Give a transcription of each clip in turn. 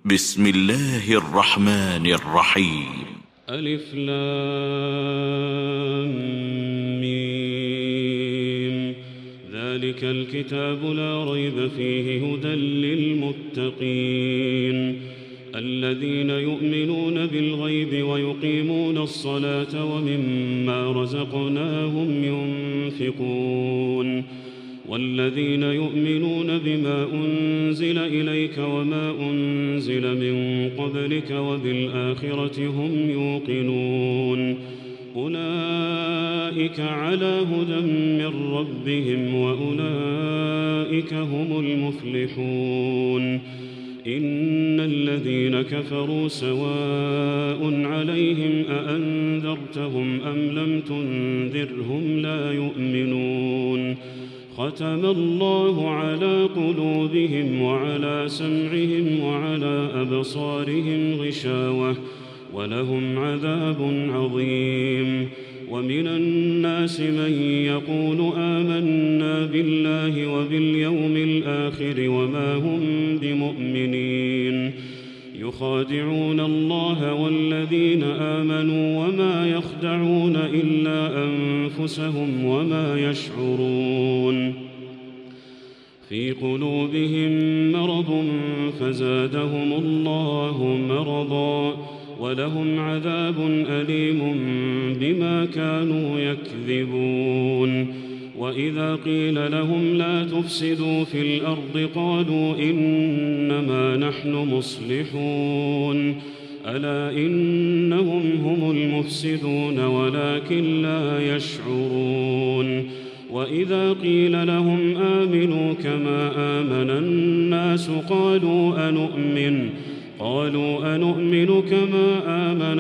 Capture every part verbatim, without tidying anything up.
بسم الله الرحمن الرحيم. ألف لام ميم. ذلك الكتاب لا ريب فيه هدى للمتقين الذين يؤمنون بالغيب ويقيمون الصلاة ومما رزقناهم ينفقون والذين يؤمنون بما أنزل إليك وما أنزل من قبلك وبالآخرة هم يوقنون أولئك على هدى من ربهم وأولئك هم المفلحون إن الذين كفروا سواء عليهم أأنذرتهم أم لم تنذرهم لا يؤمنون ختم الله على قلوبهم وعلى سمعهم وعلى أبصارهم غشاوة ولهم عذاب عظيم ومن الناس من يقول آمنا بالله وباليوم الآخر وما هم بمؤمنين يخادعون الله والذين آمنوا وما يخدعون إلا أنفسهم وما يشعرون في قلوبهم مرض فزادهم الله مرضا ولهم عذاب أليم بما كانوا يكذبون وإذا قيل لهم لا تفسدوا في الأرض قالوا إنما نحن مصلحون ألا إنهم هم المفسدون ولكن لا يشعرون وإذا قيل لهم آمنوا كما آمن الناس قالوا أنؤمن قالوا أنؤمن كما آمن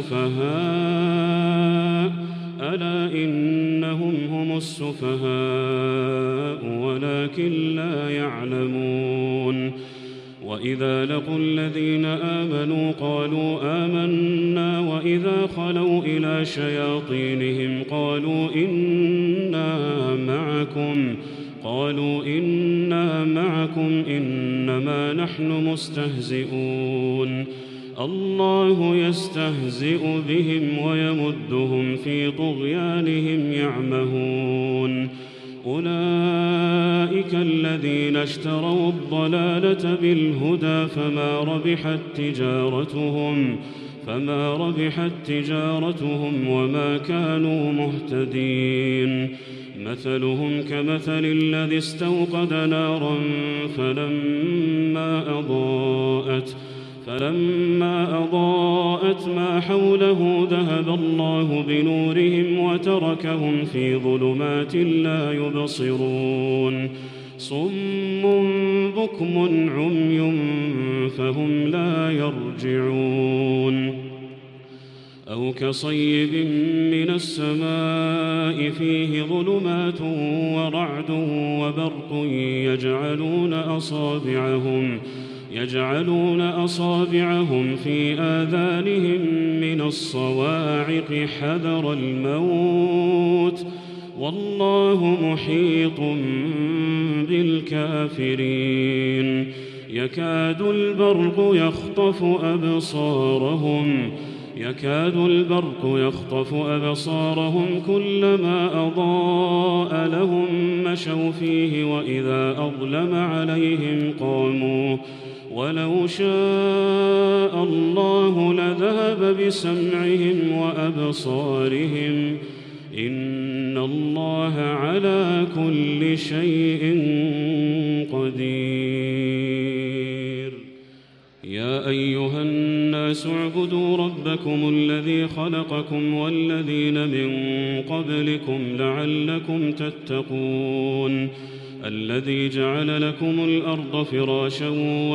السفهاء ألا إنهم هم السفهاء ولكن لا يعلمون وإذا لقوا الذين آمنوا قالوا آمنا وإذا خلوا إلى شياطينهم قالوا إنا معكم قالوا إنا معكم إنما نحن مستهزئون الله يستهزئ بهم ويمدهم في طغيانهم يعمهون أولئك الذين اشتروا الضلالة بالهدى فما ربحت تجارتهم فما ربحت تجارتهم وما كانوا مهتدين مثلهم كمثل الذي استوقد نارا فلما أضاءت فلما أضاءت ما حوله ذهب الله بنورهم وتركهم في ظلمات لا يبصرون صم بكم عمي فهم لا يرجعون أو كصيب من السماء فيه ظلمات ورعد وبرق يجعلون أصابعهم يجعلون أصابعهم في آذانهم من الصواعق حذر الموت والله محيط بالكافرين يكاد البرق يخطف أبصارهم يكاد البرق يخطف أبصارهم كلما أضاء لهم مشوا فيه وإذا أظلم عليهم قاموا ولو شاء الله لذهب بسمعهم وأبصارهم إن الله على كل شيء قدير يا أيها الناس اعبدوا ربكم الذي خلقكم والذين من قبلكم لعلكم تتقون الذي جعل لكم الأرض فراشا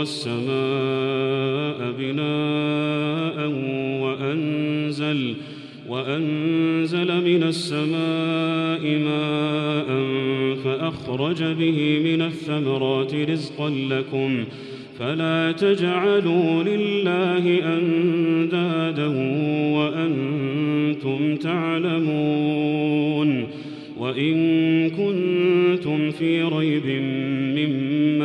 والسماء بناء وأنزل وأنزل من السماء ماء فأخرج به من الثمرات رزقا لكم فلا تجعلوا لله أندادا وأنتم تعلمون وإن كنتم في ريب مما نزلنا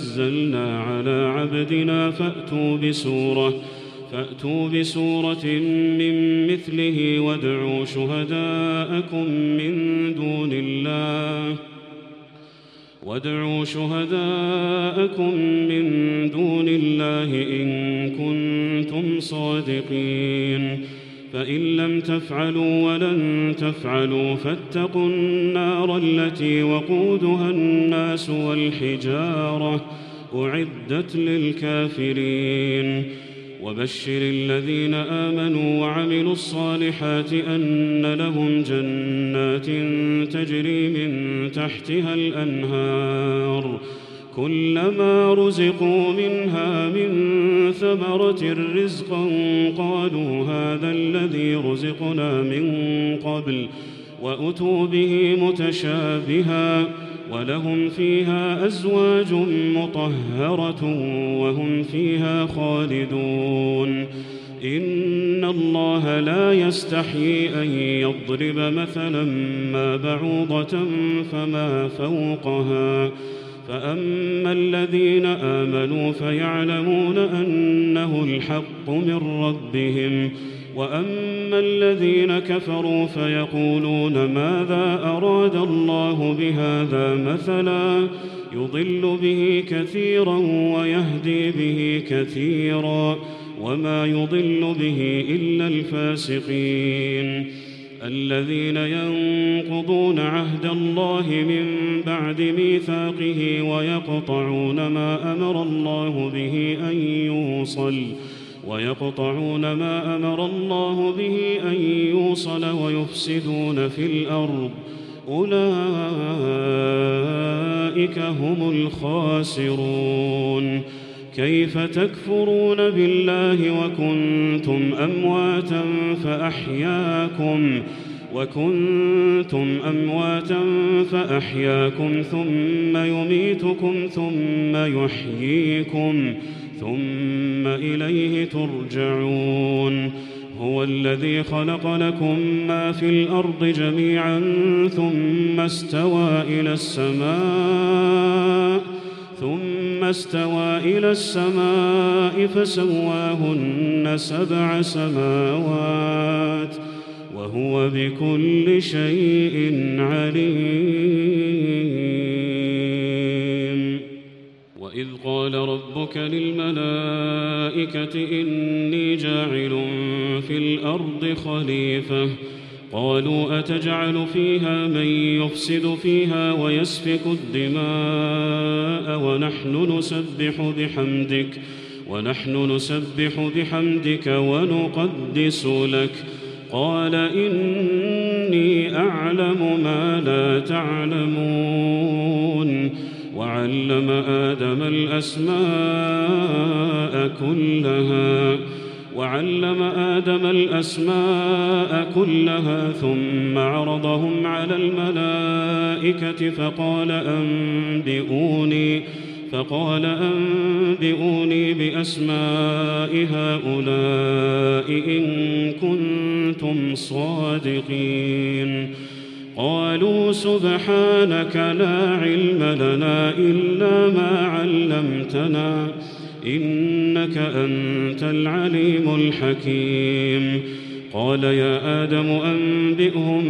نزلنا على عبدنا فأتوا بسورة فأتوا بسورة من مثله وادعوا شهداءكم من دون الله وادعوا شهداءكم من دون الله إن كنتم صادقين فإن لم تفعلوا ولن تفعلوا فاتقوا النار التي وقودها الناس والحجارة أعدت للكافرين وبشر الذين آمنوا وعملوا الصالحات أن لهم جنات تجري من تحتها الأنهار كلما رزقوا منها من ثمرة رزقا قالوا هذا الذي رزقنا من قبل وأتوا به متشابها ولهم فيها أزواج مطهرة وهم فيها خالدون إن الله لا يستحيي أن يضرب مثلا ما بعوضة فما فوقها فأما الذين آمنوا فيعلمون أنه الحق من ربهم وأما الذين كفروا فيقولون ماذا أراد الله بهذا مثلا يضل به كثيرا ويهدي به كثيرا وما يضل به إلا الفاسقين الذين ينقضون عهد الله من بعد ميثاقه ويقطعون ما أمر الله به أن يوصل ويقطعون ما أمر الله به أن يوصل ويفسدون في الأرض أولئك هم الخاسرون كيف تكفرون بالله وكنتم أمواتا فأحياكم وكنتم أمواتا فأحياكم ثم يميتكم ثم يحييكم ثم إليه ترجعون هو الذي خلق لكم ما في الأرض جميعا ثم استوى إلى السماء ثم استوى إلى السماء فسواهن سبع سماوات وهو بكل شيء عليم وإذ قال ربك للملائكة إني جاعل في الأرض خليفة قالوا أتجعل فيها من يفسد فيها ويسفك الدماء ونحن نسبح بحمدك ونحن نسبح بحمدك ونقدس لك قال إني أعلم ما لا تعلمون وعلم آدم الأسماء كلها وعلم آدم الأسماء كلها ثم عرضهم على الملائكة فقال أنبئوني فقال أنبئوني بأسماء هؤلاء إن كنتم صادقين قالوا سبحانك لا علم لنا إلا ما علمتنا إنك أنت العليم الحكيم قال يا آدم أنبئهم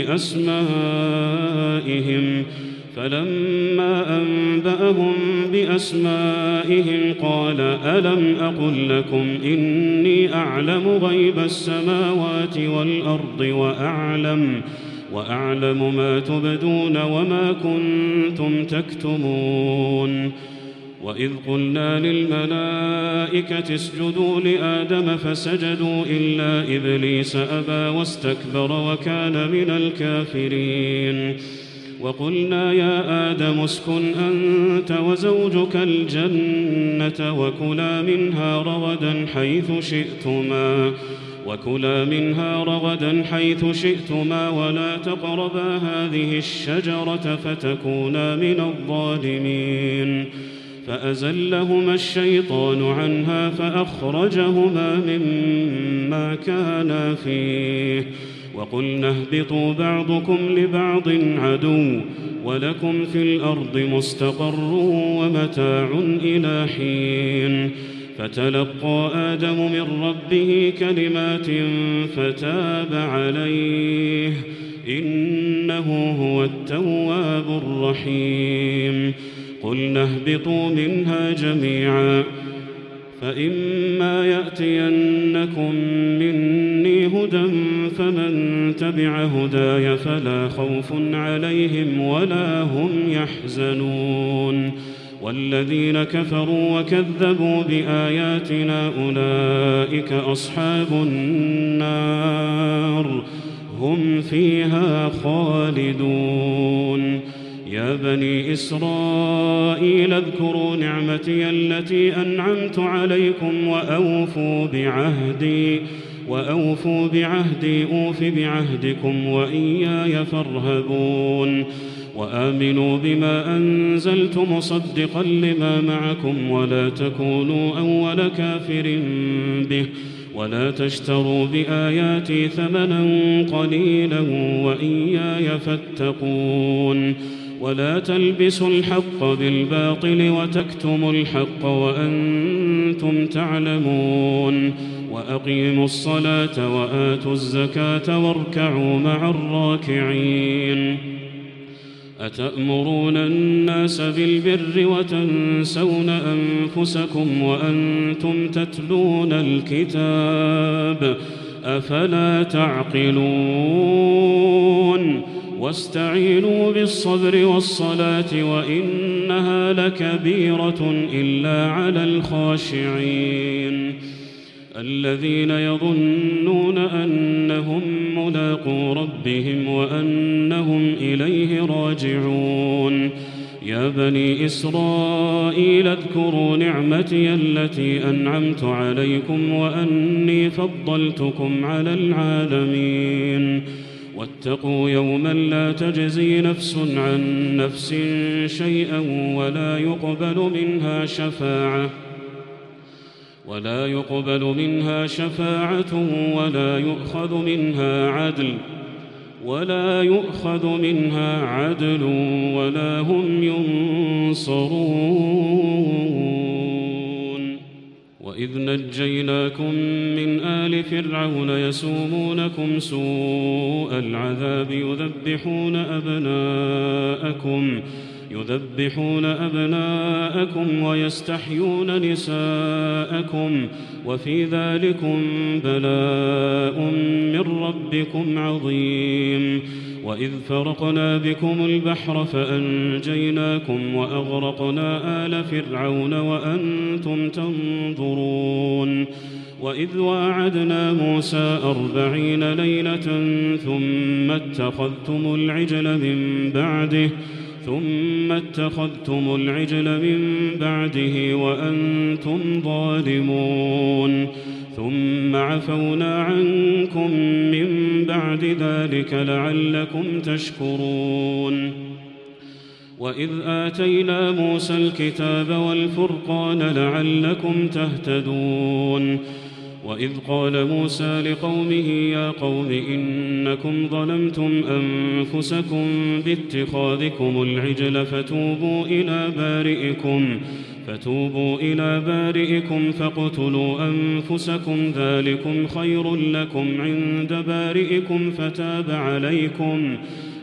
بأسمائهم فلما أنبأهم بأسمائهم قال ألم أقل لكم إني أعلم غيب السماوات والأرض وأعلم وأعلم ما تبدون وما كنتم تكتمون وإذ قلنا للملائكة اسجدوا لآدم فسجدوا إلا إبليس أبى واستكبر وكان من الكافرين وقلنا يا آدم اسكن أنت وزوجك الجنة وكلا منها رغدا حيث شئتما وكلا منها رغدا حيث شئتما ولا تقربا هذه الشجرة فتكونا من الظالمين فأزلهما الشيطان عنها فأخرجهما مما كانا فيه وقلنا اهبطوا بعضكم لبعض عدو ولكم في الأرض مستقر ومتاع إلى حين فتلقى آدم من ربه كلمات فتاب عليه إنه هو التواب الرحيم قلنا اهبطوا منها جميعا فإما يأتينكم مني هدى فمن تبع هداي فلا خوف عليهم ولا هم يحزنون والذين كفروا وكذبوا بآياتنا أولئك أصحاب النار هم فيها خالدون يا بني إسرائيل اذكروا نعمتي التي أنعمت عليكم وأوفوا بعهدي وأوفوا بعهدي أوف بعهدكم وإياي فارهبون وآمنوا بما أنزلت مصدقا لما معكم ولا تكونوا أول كافر به ولا تشتروا بآياتي ثمنا قليلا وإياي فاتقون ولا تلبسوا الحق بالباطل وتكتموا الحق وأنتم تعلمون وأقيموا الصلاة وآتوا الزكاة واركعوا مع الراكعين أتأمرون الناس بالبر وتنسون أنفسكم وأنتم تتلون الكتاب أفلا تعقلون واستعينوا بالصبر والصلاة وإنها لكبيرة إلا على الخاشعين الذين يظنون أنهم ملاقو ربهم وأنهم إليه راجعون يا بني إسرائيل اذكروا نعمتي التي أنعمت عليكم وأني فضلتكم على العالمين واتقوا يوما لا تجزي نفس عن نفس شيئا ولا يقبل منها شفاعة ولا يقبل منها شفاعة ولا يؤخذ منها عدل ولا يؤخذ منها عدل ولا هم ينصرون وإذ نجيناكم من آل فرعون يسومونكم سوء العذاب يذبحون أبناءكم يذبحون أبناءكم ويستحيون نساءكم وفي ذلكم بلاء من ربكم عظيم وإذ فرقنا بكم البحر فأنجيناكم وأغرقنا آل فرعون وأنتم تنظرون وإذ واعدنا موسى أربعين ليلة ثم اتخذتم العجل من بعده ثم اتخذتم العجل من بعده وأنتم ظالمون ثم عفونا عنكم من بعد ذلك لعلكم تشكرون وإذ آتينا موسى الكتاب والفرقان لعلكم تهتدون وإذ قال موسى لقومه يا قوم إنكم ظلمتم أنفسكم باتخاذكم العجل فتوبوا إلى بارئكم فتوبوا إلى بارئكم فاقتلوا أنفسكم ذلكم خير لكم عند بارئكم فتاب عليكم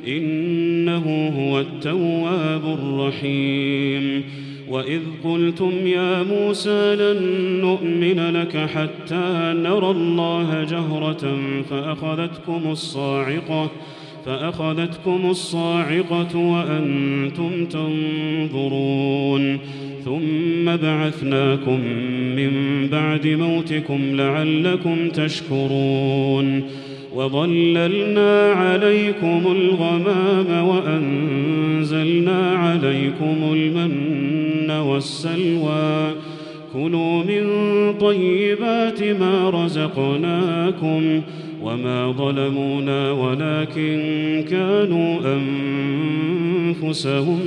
إنه هو التواب الرحيم وإذ قلتم يا موسى لن نؤمن لك حتى نرى الله جهرة فأخذتكم الصاعقة فأخذتكم الصاعقة وأنتم تنظرون ثم بعثناكم من بعد موتكم لعلكم تشكرون وظللنا عليكم الغمام وأنزلنا عليكم المن والسلوى كلوا من طيبات ما رزقناكم وما ظلمونا ولكن كانوا أنفسهم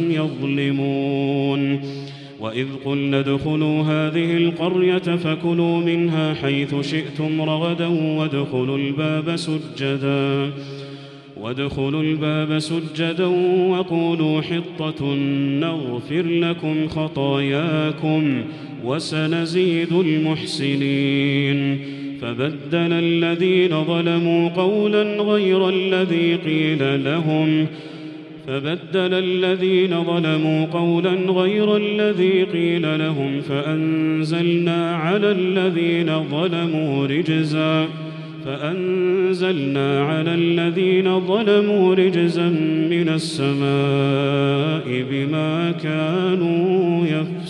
يظلمون وإذ قلنا ادخلوا هذه القرية فكلوا منها حيث شئتم رغدا وادخلوا الباب سجدا وادخلوا الباب سجدا وقولوا حطة نغفر لكم خطاياكم وسنزيد المحسنين. فبدل الذين ظلموا قولا غير الذي قيل لهم فبدل الذين ظلموا قولا غير الذي قيل لهم فأنزلنا على الذين ظلموا رجزا فأنزلنا على الذين ظلموا رجزا من السماء بما كانوا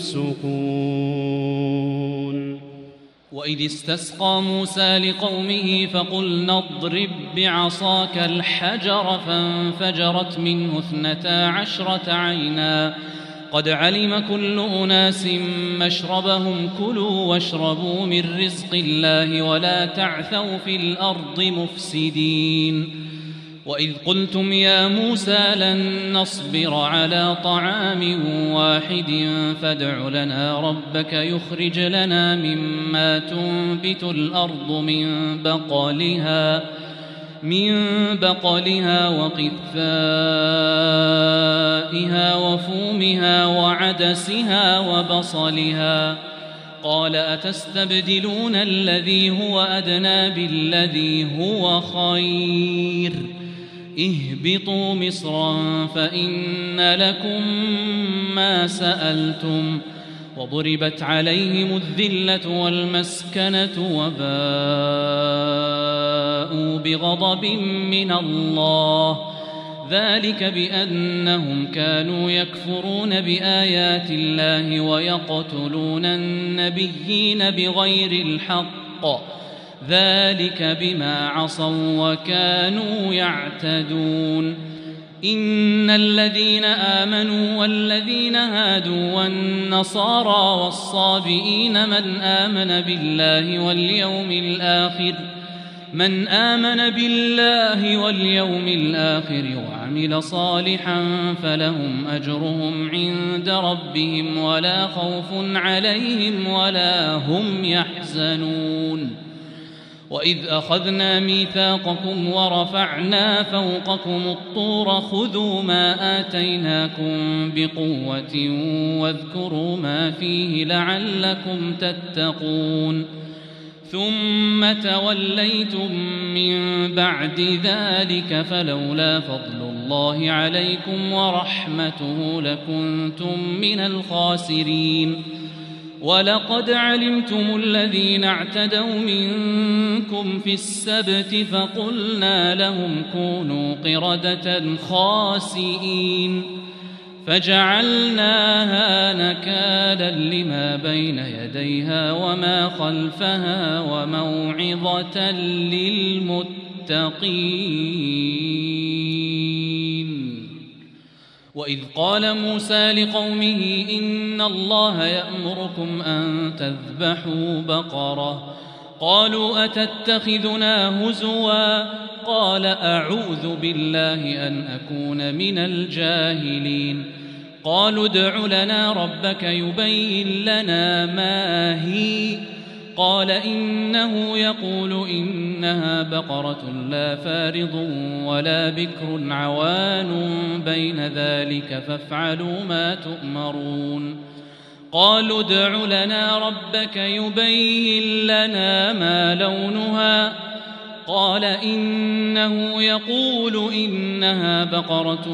يفسقون. وإذ استسقى موسى لقومه فقلنا اضرب بعصاك الحجر فانفجرت منه اثنتا عشرة عينا قد علم كل أناس مشربهم كلوا واشربوا من رزق الله ولا تعثوا في الأرض مفسدين. وإذ قلتم يا موسى لن نصبر على طعام واحد فادع لنا ربك يخرج لنا مما تنبت الأرض من بقلها من بقلها وقثائها وفومها وعدسها وبصلها. قال أتستبدلون الذي هو أدنى بالذي هو خير اهبطوا مصرا فإن لكم ما سألتم وضربت عليهم الذلة والمسكنة وباءوا بغضب من الله ذلك بأنهم كانوا يكفرون بآيات الله ويقتلون النبيين بغير الحق ذلك بما عصوا وكانوا يعتدون. إن الذين آمنوا والذين هادوا والنصارى والصابئين من آمن بالله واليوم الآخر من آمن بالله واليوم الآخر وعمل صالحا فلهم أجرهم عند ربهم ولا خوف عليهم ولا هم يحزنون. وإذ أخذنا ميثاقكم ورفعنا فوقكم الطور خذوا ما آتيناكم بقوة واذكروا ما فيه لعلكم تتقون. ثم توليتم من بعد ذلك فلولا فضل الله عليكم ورحمته لكنتم من الخاسرين. ولقد علمتم الذين اعتدوا منكم في السبت فقلنا لهم كونوا قردة خاسئين فجعلناها نكالا لما بين يديها وما خلفها وموعظة للمتقين. وإذ قال موسى لقومه إن الله يأمركم أن تذبحوا بقرة قالوا أتتخذنا هزوا قال أعوذ بالله أن أكون من الجاهلين. قالوا ادع لنا ربك يبين لنا ما هي قال إنه يقول إنها بقرة لا فارض ولا بكر عوان بين ذلك فافعلوا ما تؤمرون. قالوا ادع لنا ربك يبين لنا ما لونها قال إنه يقول إنها بقرة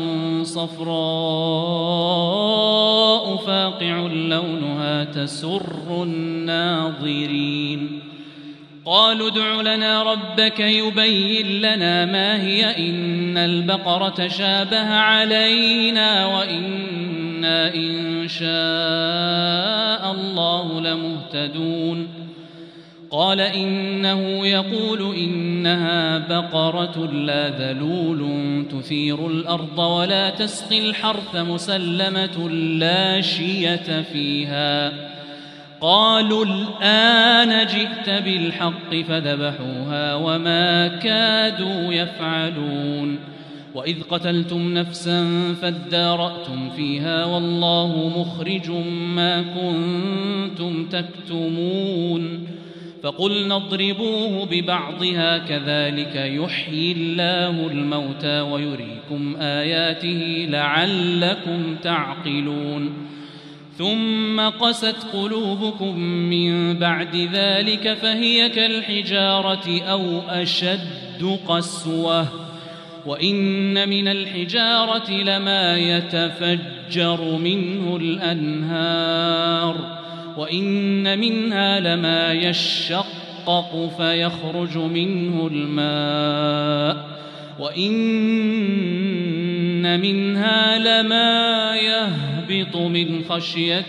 صفراء فاقع لونها تسر الناظرين. قالوا ادع لنا ربك يبين لنا ما هي إن البقرة شابه علينا وإنا إن شاء الله لمهتدون. قال إنه يقول إنها بقرة لا ذلول تثير الأرض ولا تسقي الحرث مسلمة لا شية فيها. قالوا الآن جئت بالحق فذبحوها وما كادوا يفعلون. وإذ قتلتم نفسا فادارأتم فيها والله مخرج ما كنتم تكتمون. فقلنا اضربوه ببعضها كذلك يحيي الله الموتى ويريكم آياته لعلكم تعقلون ثم قست قلوبكم من بعد ذلك فهي كالحجارة أو أشد قسوة وإن من الحجارة لما يتفجر منه الأنهار وإن منها لما يشقق فيخرج منه الماء وإن منها لما يهبط من خشية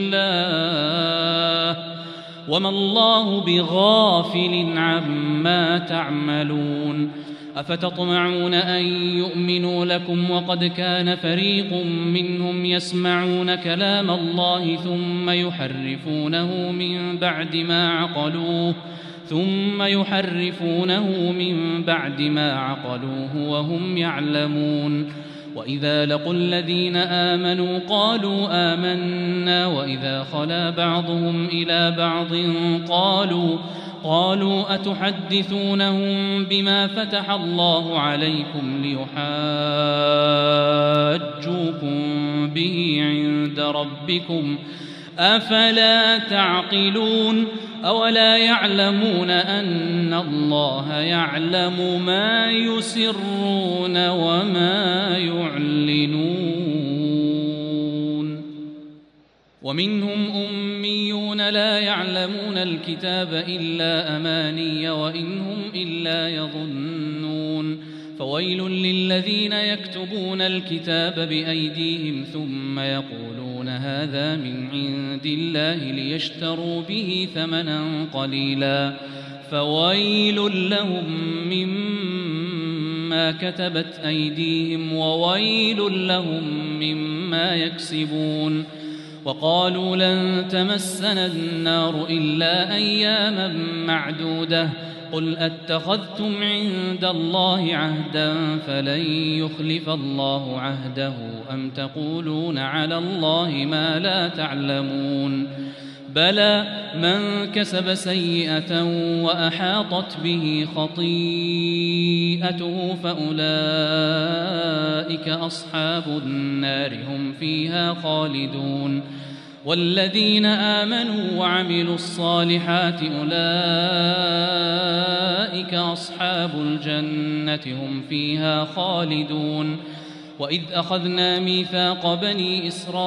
الله وما الله بغافل عما تعملون أفتطمعون أن يؤمنوا لكم وقد كان فريق منهم يسمعون كلام الله ثم يحرفونه من بعد ما عقلوه ثم يحرفونه من بعد ما عقلوه وهم يعلمون وإذا لقوا الذين آمنوا قالوا آمنا وإذا خلا بعضهم إلى بعض قالوا قالوا أتحدثونهم بما فتح الله عليكم ليحاجوكم به عند ربكم أفلا تعقلون أولا يعلمون أن الله يعلم ما يسرون وما يعلنون ومنهم أميون لا يعلمون الكتاب إلا أماني وإن هم إلا يظنون فويل للذين يكتبون الكتاب بأيديهم ثم يقولون هذا من عند الله ليشتروا به ثمنا قليلا فويل لهم مما كتبت أيديهم وويل لهم مما يكسبون وقالوا لن تمسنا النار إلا أياما معدودة قل أتخذتم عند الله عهدا فلن يخلف الله عهده أم تقولون على الله ما لا تعلمون بلى من كسب سيئة وأحاطت به خطيئته فأولئك أصحاب النار هم فيها خالدون والذين آمنوا وعملوا الصالحات أولئك أصحاب الجنة هم فيها خالدون وإذ أخذنا ميثاق بني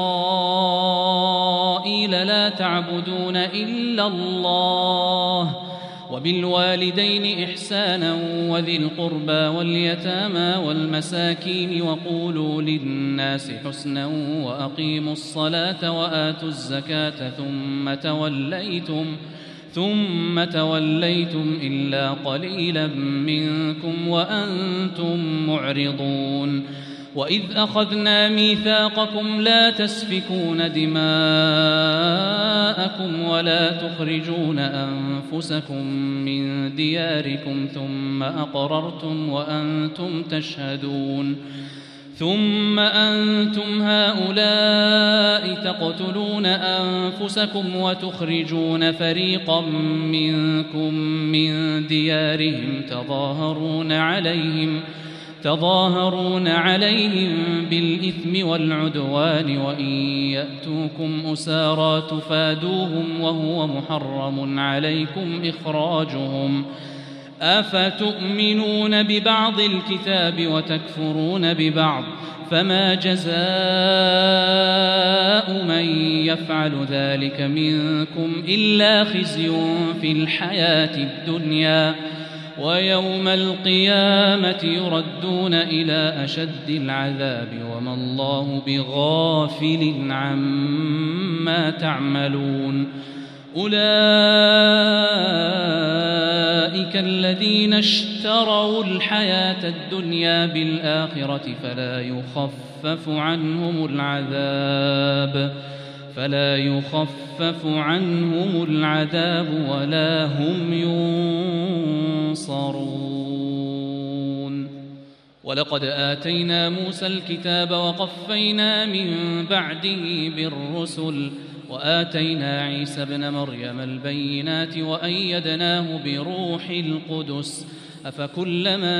إسرائيل لا تعبدون إلا الله وبالوالدين إحسانا وذي القربى واليتامى والمساكين وقولوا للناس حسنا وأقيموا الصلاة وآتوا الزكاة ثم توليتم ثم توليتم إلا قليلا منكم وأنتم معرضون وإذ أخذنا ميثاقكم لا تسفكون دماءكم ولا تخرجون أنفسكم من دياركم ثم أقررتم وأنتم تشهدون ثم أنتم هؤلاء تقتلون أنفسكم وتخرجون فريقا منكم من ديارهم تظاهرون عليهم تظاهرون عليهم بالإثم والعدوان وإن يأتوكم أسارى تفادوهم وهو محرم عليكم إخراجهم أفتؤمنون ببعض الكتاب وتكفرون ببعض فما جزاء من يفعل ذلك منكم إلا خزي في الحياة الدنيا ويوم القيامة يردون إلى أشد العذاب وما الله بغافل عما تعملون أولئك الذين اشتروا الحياة الدنيا بالآخرة فلا يخفف عنهم العذاب فلا يخفف عنهم العذاب ولا هم ينصرون ولقد آتينا موسى الكتاب وقفينا من بعده بالرسل وآتينا عيسى ابن مريم البينات وأيدناه بروح القدس أفكلما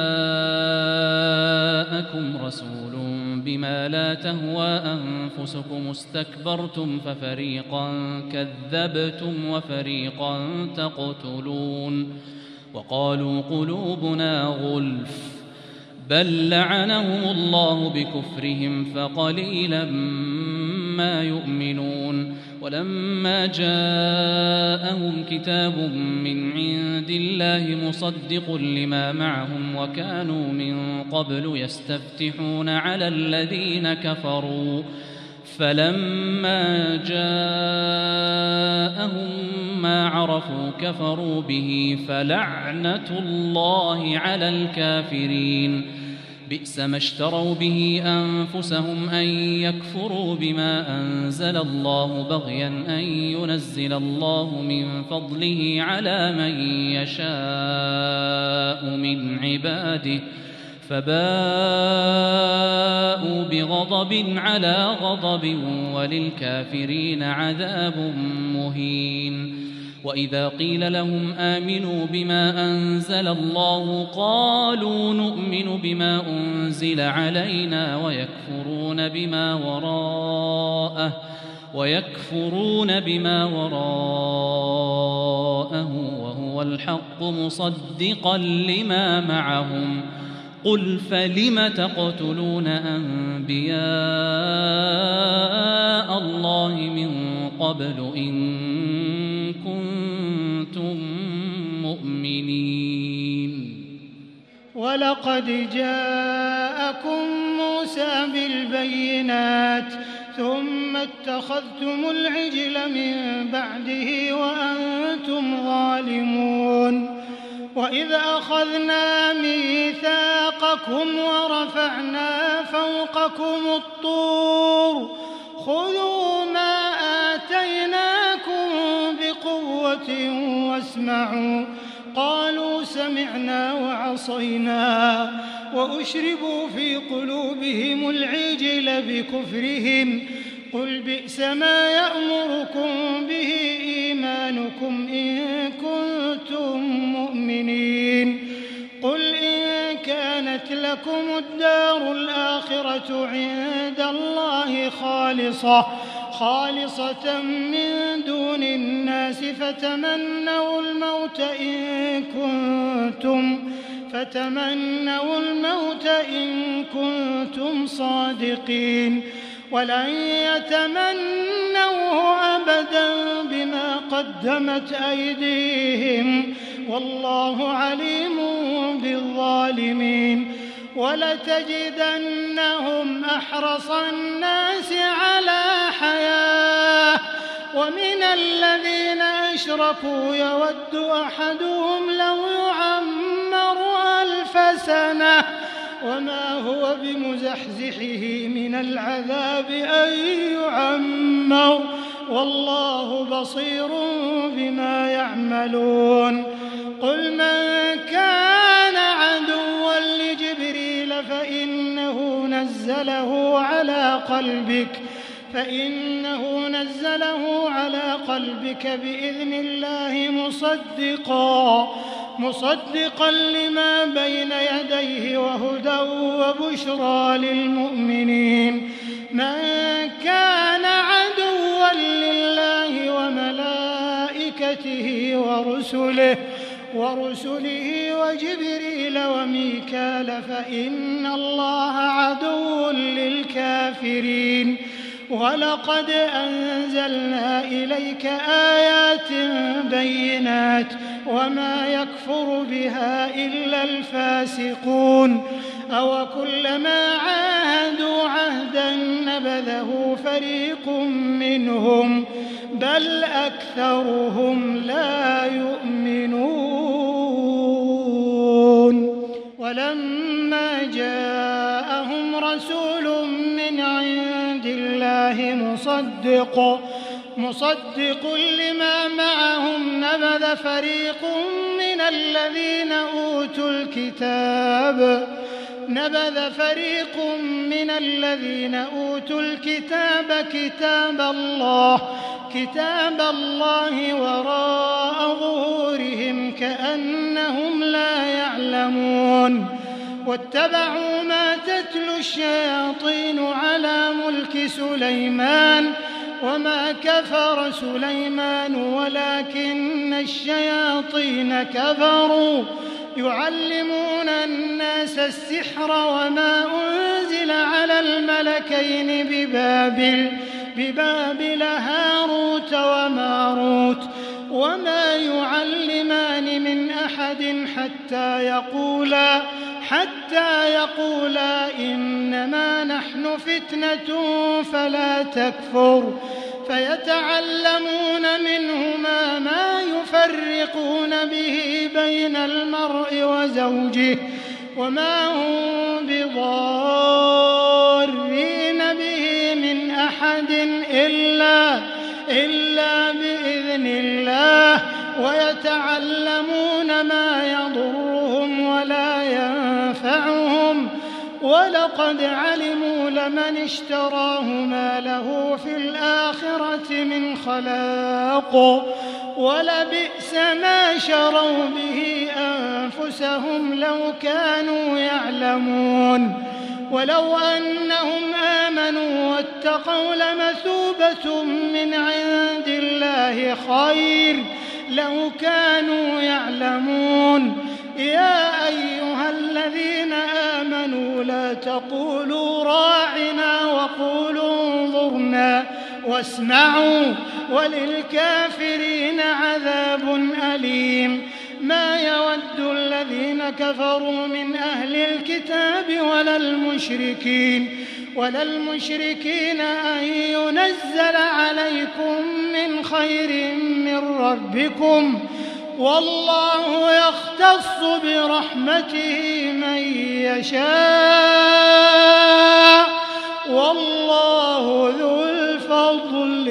جاءكم رسول بما لا تهوى أنفسكم استكبرتم ففريقا كذبتم وفريقا تقتلون وقالوا قلوبنا غلف بل لعنهم الله بكفرهم فقليلا ما يؤمنون ولما جاءهم كتاب من عند الله مصدق لما معهم وكانوا من قبل يستفتحون على الذين كفروا فلما جاءهم ما عرفوا كفروا به فلعنة الله على الكافرين بئس ما اشتروا به أنفسهم أن يكفروا بما أنزل الله بغيا أن ينزل الله من فضله على من يشاء من عباده فباءوا بغضب على غضب وللكافرين عذاب مهين وإذا قيل لهم آمنوا بما أنزل الله قالوا نؤمن بما أنزل علينا ويكفرون بما وراءه ويكفرون بما وراءه وهو الحق مصدقا لما معهم قل فلم تقتلون أنبياء الله من قبل إن كنتم مؤمنين ولقد جاءكم موسى بالبينات ثم اتخذتم العجل من بعده وأنتم ظالمون وإذ أخذنا ميثاقكم ورفعنا فوقكم الطور خذوا ما آتيناكم بقوة واسمعوا قالوا سمعنا وعصينا وأشربوا في قلوبهم العجل بكفرهم قل بئس ما يأمركم به إيمانكم إن كنتم مؤمنين قل إن كانت لكم الدار الآخرة عند الله خالصة خالصة من دون الناس فتمنوا الموت إن كنتم فتمنوا الموت إن كنتم صادقين ولن يتمنوه أبدا بما قدمت أيديهم والله عليم بالظالمين ولتجدنهم أحرص الناس على حياة ومن الذين أشركوا يود أحدهم لو يعمر ألف سنة وما هو بمزحزحه من العذاب أن يعمر والله بصير بما يعملون قل من كان عدوا لجبريل فإنه نزله على قلبك فإنه نزله على قلبك بإذن الله مصدقا مصدقا لما بين يديه وهدى وبشرى للمؤمنين من كان عدوا لله وملائكته ورسله ورسله وجبريل وميكال فإن الله عدو للكافرين ولقد أنزلنا إليك آيات بينات وما يكفر بها إلا الفاسقون أو كلما عاهدوا عهدا نبذه فريق منهم بل أكثرهم لا يؤمنون ولما جاءهم رسول من عند الله مصدق مصدق لما معهم نبذ فريق من الذين أوتوا الكتاب نبذ فريق من الذين أوتوا الكتاب كتاب الله كتاب الله وراء ظهورهم كأنهم لا يعلمون واتبعوا ما تتلو الشياطين على ملك سليمان وما كفر سليمان ولكن الشياطين كفروا يعلمون الناس السحر وما أنزل على الملكين ببابل ببابل هاروت وماروت وما يعلمان من أحد حتى يقولا حتى يقولا إنما نحن فتنة فلا تكفر فيتعلمون منهما ما يفرقون به بين المرء وزوجه وما هم بضارين به من أحد إلا إلا بإذن الله ويتعلمون ما يضرهم ولا ينفعهم ولقد علموا لمن اشتراه ما له في الآخرة من خلاق ولبئس ما شروا به أنفسهم لو كانوا يعلمون ولو أنهم آمنوا واتقوا لمثوبة من عند الله خير لو كانوا يعلمون يا أيها الذين آمنوا لا تقولوا راعنا وقولوا انظرنا واسمعوا وللكافرين عذاب أليم ما يود الذين كفروا من أهل الكتاب ولا المشركين ولا المشركين أن ينزل عليكم من خير من ربكم والله يختص برحمته من يشاء والله ذو الفضل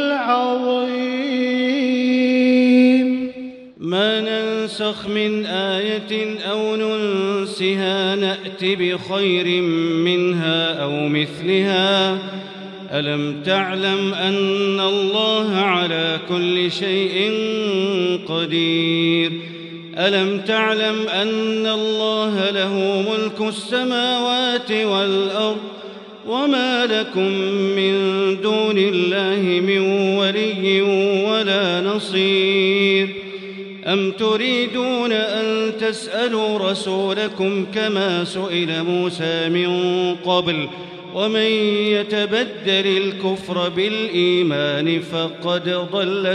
العظيم ما ننسخ من آية أو ننسها نأت بخير منها أو مثلها ألم تعلم أن الله على كل شيء قدير ألم تعلم أن الله له ملك السماوات والأرض وما لكم من دون الله من ولي ولا نصير أم تريدون أن تسألوا رسولكم كما سئل موسى من قبل ومن يتبدل الكفر بالإيمان فقد ضل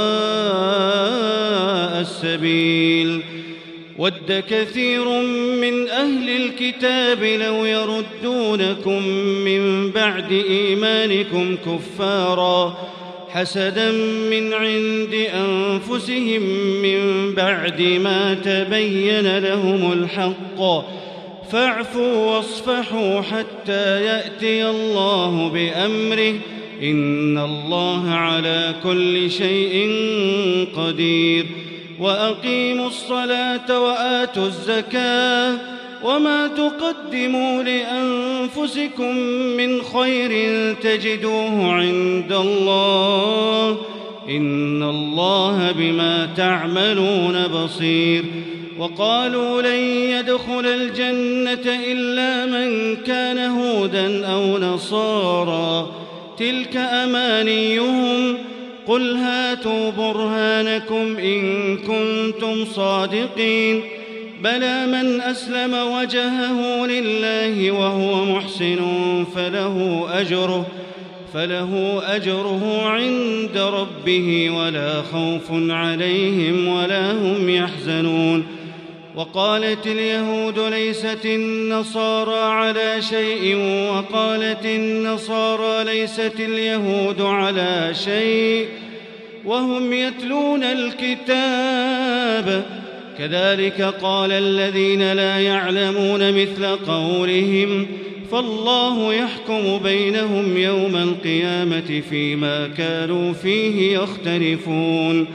سواء السبيل ود كثير من أهل الكتاب لو يردونكم من بعد إيمانكم كفارا حسدا من عند أنفسهم من بعد ما تبين لهم الحق فاعفوا واصفحوا حتى يأتي الله بأمره إن الله على كل شيء قدير وأقيموا الصلاة وآتوا الزكاة وما تقدموا لأنفسكم من خير تجدوه عند الله إن الله بما تعملون بصير وقالوا لن يدخل الجنة إلا من كان هودا أو نصارى تلك أمانيهم قل هاتوا برهانكم إن كنتم صادقين بلى من أسلم وجهه لله وهو محسن فله أجره فله أجره عند ربه ولا خوف عليهم ولا هم يحزنون وقالت اليهود ليست النصارى على شيء وقالت النصارى ليست اليهود على شيء وهم يتلون الكتاب كذلك قال الذين لا يعلمون مثل قولهم فالله يحكم بينهم يوم القيامة فيما كانوا فيه يختلفون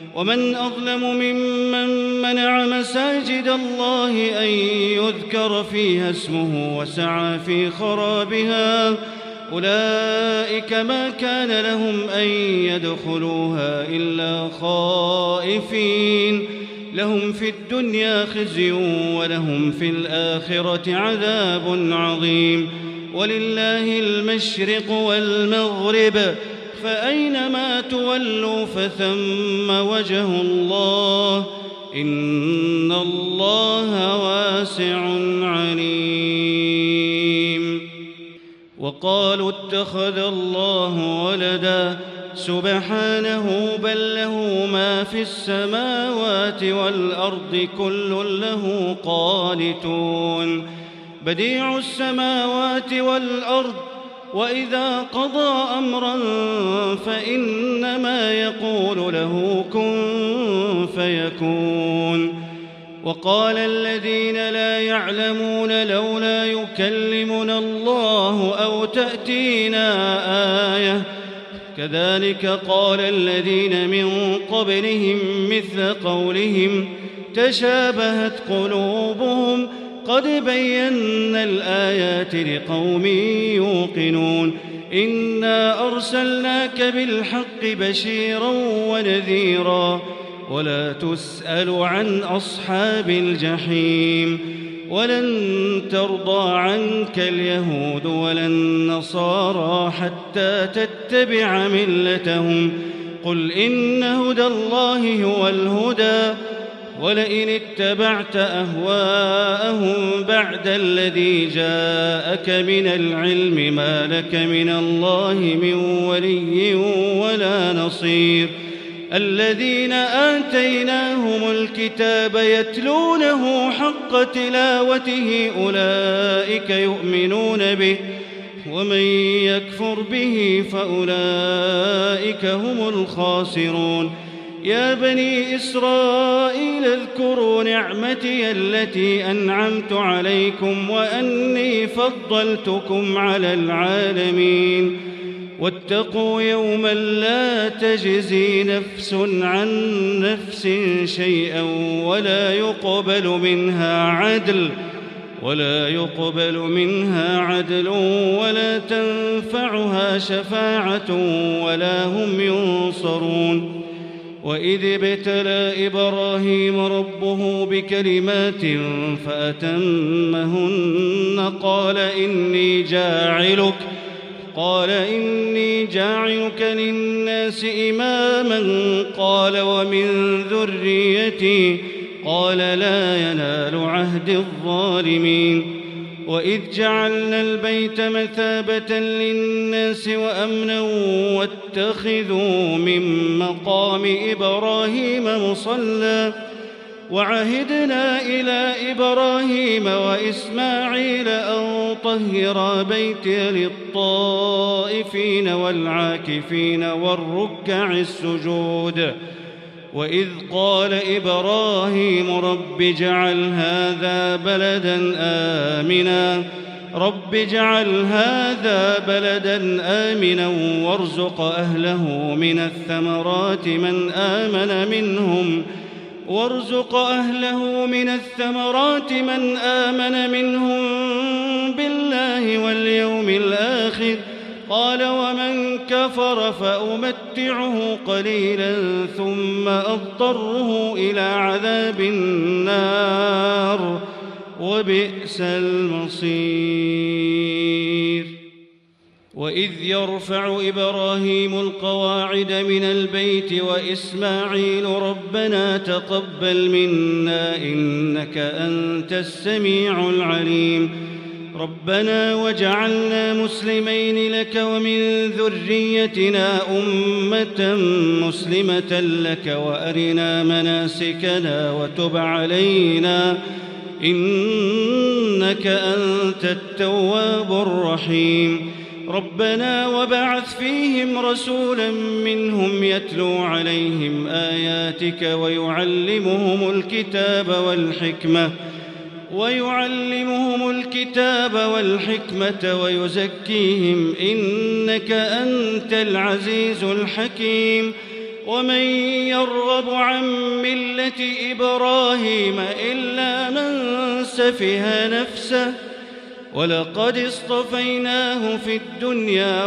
ومن أظلم ممن منع مساجد الله أن يذكر فيها اسمه وسعى في خرابها أولئك ما كان لهم أن يدخلوها إلا خائفين لهم في الدنيا خزي ولهم في الآخرة عذاب عظيم ولله المشرق والمغرب فأينما تولوا فثم وجه الله إن الله واسع عليم. وقالوا اتخذ الله ولدا سبحانه بل له ما في السماوات والأرض كل له قانتون بديع السماوات والأرض وإذا قضى أمرا فإنما يقول له كن فيكون. وقال الذين لا يعلمون لولا يكلمنا الله أو تأتينا آية كذلك قال الذين من قبلهم مثل قولهم تشابهت قلوبهم قد بينا الآيات لقوم يوقنون إنا أرسلناك بالحق بشيرا ونذيرا ولا تسأل عن أصحاب الجحيم ولن ترضى عنك اليهود ولا النصارى حتى تتبع ملتهم قل إن هدى الله هو الهدى ولئن اتبعت أهواءهم بعد الذي جاءك من العلم ما لك من الله من ولي ولا نصير. الذين آتيناهم الكتاب يتلونه حق تلاوته أولئك يؤمنون به ومن يكفر به فأولئك هم الخاسرون. يا بني إسرائيل اذكروا نعمتي التي أنعمت عليكم وأني فضلتكم على العالمين واتقوا يوما لا تجزي نفس عن نفس شيئا ولا يقبل منها عدل ولا يقبل منها عدل ولا تنفعها شفاعة ولا هم ينصرون. وإذ ابتلى إبراهيم ربه بكلمات فأتمهن قال إني جاعلك قال إني جاعلك للناس إماما قال ومن ذريتي قال لا ينال عهد الظالمين. وإذ جعلنا البيت مثابة للناس وأمنا واتخذوا من مقام إبراهيم مصلى وعهدنا إلى إبراهيم وإسماعيل أن طهرا بيتي للطائفين والعاكفين والركع السجود. وإذ قال إبراهيم رب اجعل هذا بلدا آمنا رب اجعل هذا بلدا آمنا وارزق أهله من الثمرات من آمن منهم وارزق أهله من الثمرات من آمن منهم بالله واليوم الآخر قال ومن كفر فأمتعه قليلا ثم أضطره إلى عذاب النار وبئس المصير. وإذ يرفع إبراهيم القواعد من البيت وإسماعيل ربنا تقبل منا إنك أنت السميع العليم ربنا وجعلنا مسلمين لك ومن ذريتنا أمة مسلمة لك وأرنا مناسكنا وتب علينا إنك أنت التواب الرحيم ربنا وبعث فيهم رسولا منهم يتلو عليهم آياتك ويعلمهم الكتاب والحكمة ويعلمهم الكتاب والحكمة ويزكيهم إنك أنت العزيز الحكيم ومن يرغب عن ملة إبراهيم إلا من سفه نفسه ولقد اصطفيناه في الدنيا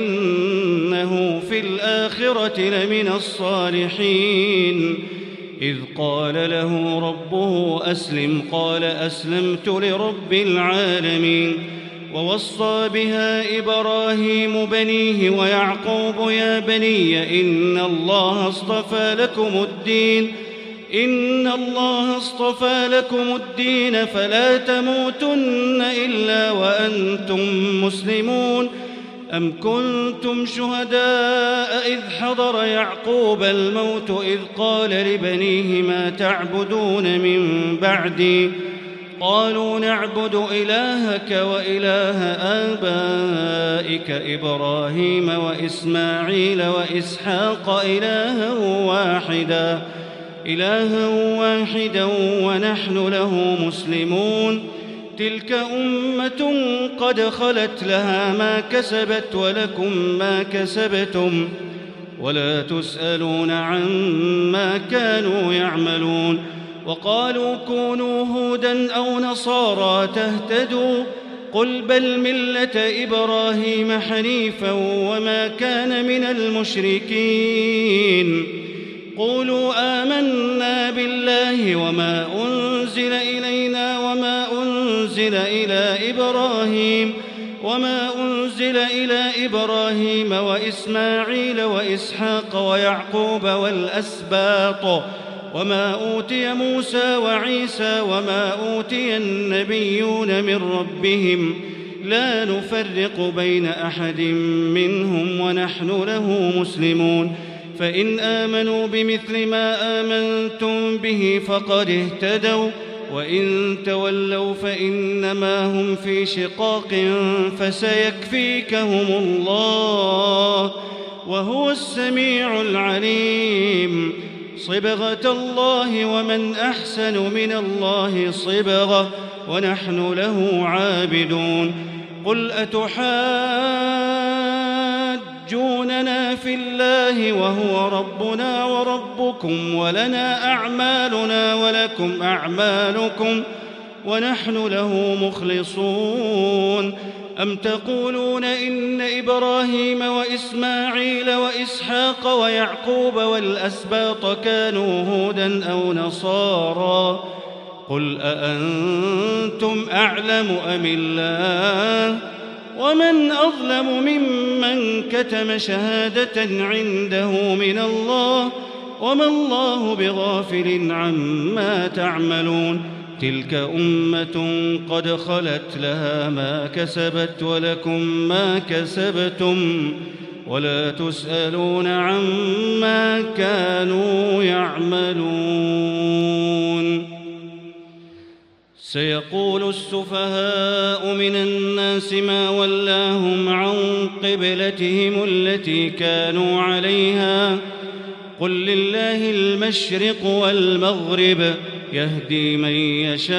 وإنه في الآخرة لمن الصالحين إذ قال له ربه أسلم قال أسلمت لرب العالمين ووصى بها إبراهيم بنيه ويعقوب يا بني إن الله اصطفى لكم الدين إن الله اصطفى لكم الدين فلا تموتن إلا وأنتم مسلمون أم كنتم شهداء إذ حضر يعقوب الموت إذ قال لبنيه ما تعبدون من بعدي قالوا نعبد إلهك وإله آبائك إبراهيم وإسماعيل وإسحاق إلها واحدا إلها واحدا ونحن له مسلمون تلك أمة قد خلت لها ما كسبت ولكم ما كسبتم ولا تسألون عما كانوا يعملون وقالوا كونوا هودا أو نصارى تهتدوا قل بل ملة إبراهيم حنيفا وما كان من المشركين قولوا آمنا بالله وما أنزل إلينا وما أنزل إلى إبراهيم وما أنزل إلى إبراهيم وإسماعيل وإسحاق ويعقوب والأسباط وما أوتي موسى وعيسى وما أوتي النبيون من ربهم لا نفرق بين أحد منهم ونحن له مسلمون فإن آمنوا بمثل ما آمنتم به فقد اهتدوا وإن تولوا فإنما هم في شقاق فسيكفيكهم الله وهو السميع العليم صبغة الله ومن أحسن من الله صبغة ونحن له عابدون قل أتحاجوننا في الله وهو ربنا وربكم ولنا أعمالنا ولكم أعمالكم ونحن له مخلصون أم تقولون إن إبراهيم وإسماعيل وإسحاق ويعقوب والأسباط كانوا هودا أو نصارى قل أأنتم أعلم أم الله ومن أظلم ممن كتم شهادة عنده من الله وما الله بغافل عما تعملون تلك أمة قد خلت لها ما كسبت ولكم ما كسبتم ولا تسألون عما كانوا يعملون سيقول السفهاء من الناس ما ولاهم عن قبلتهم التي كانوا عليها قل لله المشرق والمغرب يهدي من يشاء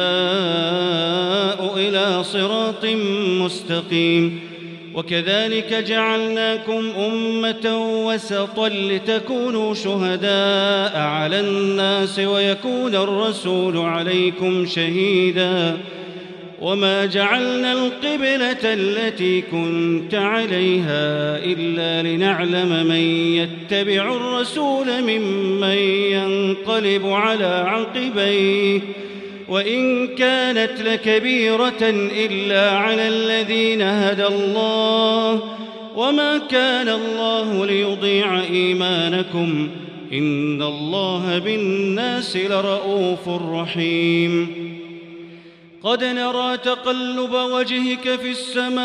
إلى صراط مستقيم وكذلك جعلناكم أمة وسطا لتكونوا شهداء على الناس ويكون الرسول عليكم شهيدا وما جعلنا القبلة التي كنت عليها إلا لنعلم من يتبع الرسول ممن ينقلب على عقبيه وإن كانت لكبيرة إلا على الذين هدى الله وما كان الله ليضيع إيمانكم إن الله بالناس لرؤوف رحيم قد نرى تقلب وجهك في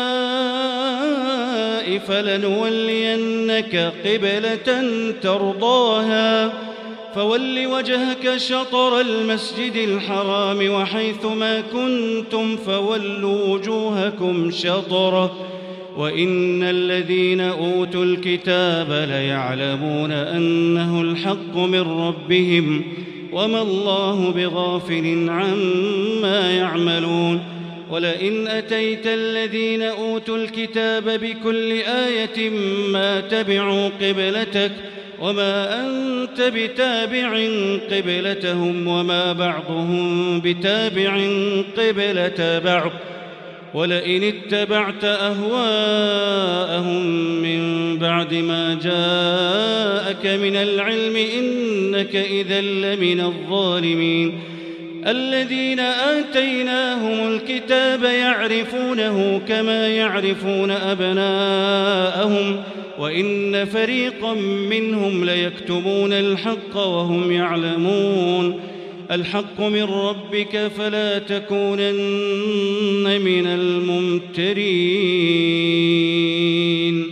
السماء فلنولينك قبلة ترضاها فول وجهك شطر المسجد الحرام وحيث ما كنتم فولوا وجوهكم شطره وإن الذين أوتوا الكتاب ليعلمون أنه الحق من ربهم وما الله بغافل عما يعملون ولئن أتيت الذين أوتوا الكتاب بكل آية ما تبعوا قبلتك وما أنت بتابع قبلتهم وما بعضهم بتابع قبلة بعض ولئن اتبعت أهواءهم من بعد ما جاءك من العلم إنك إذا لمن الظالمين الذين آتيناهم الكتاب يعرفونه كما يعرفون أبناءهم وإن فريقا منهم ليكتمون الحق وهم يعلمون الحق من ربك فلا تكونن من الممترين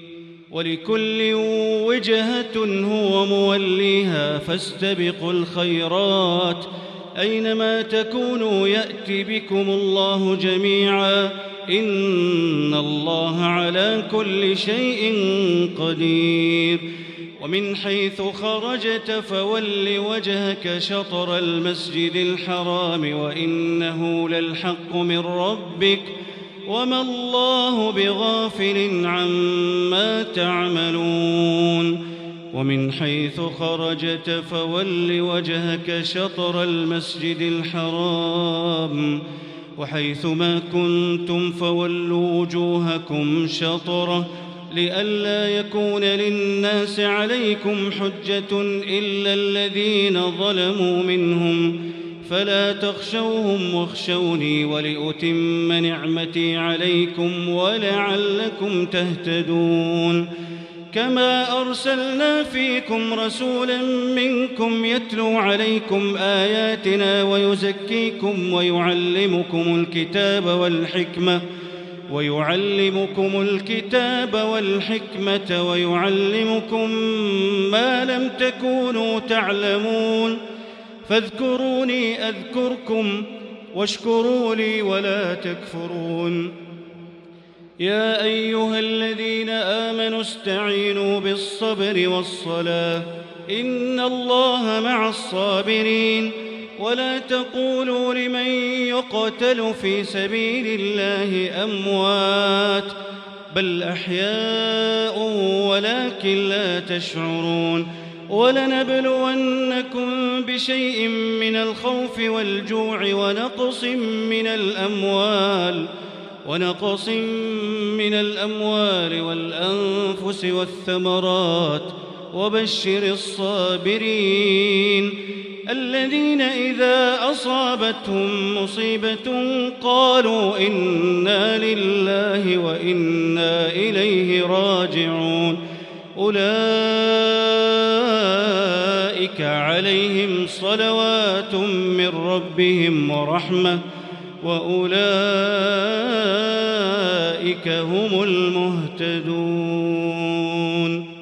ولكل وجهة هو موليها فاستبقوا الخيرات أينما تكونوا يأتي بكم الله جميعا إن الله على كل شيء قدير ومن حيث خرجت فول وجهك شطر المسجد الحرام وإنه للحق من ربك وما الله بغافل عما تعملون ومن حيث خرجت فول وجهك شطر المسجد الحرام وحيث ما كنتم فولوا وجوهكم شطره لئلا يكون للناس عليكم حجة إلا الذين ظلموا منهم فلا تخشوهم واخشوني ولأتم نعمتي عليكم ولعلكم تهتدون كما أرسلنا فيكم رسولا منكم يتلو عليكم آياتنا ويزكيكم ويعلمكم الكتاب والحكمة ويعلمكم الكتاب والحكمة ويعلمكم ما لم تكونوا تعلمون فاذكروني أذكركم واشكروا لي ولا تكفرون يا أيها الذين آمنوا استعينوا بالصبر والصلاة إن الله مع الصابرين ولا تقولوا لمن يقتل في سبيل الله أموات بل أحياء ولكن لا تشعرون ولنبلونكم بشيء من الخوف والجوع ونقص من الأموال ونقص من الأموال والأنفس والثمرات وبشر الصابرين الذين إذا أصابتهم مصيبة قالوا إنا لله وإنا إليه راجعون أولئك عليهم صلوات من ربهم ورحمة وأولئك هم المهتدون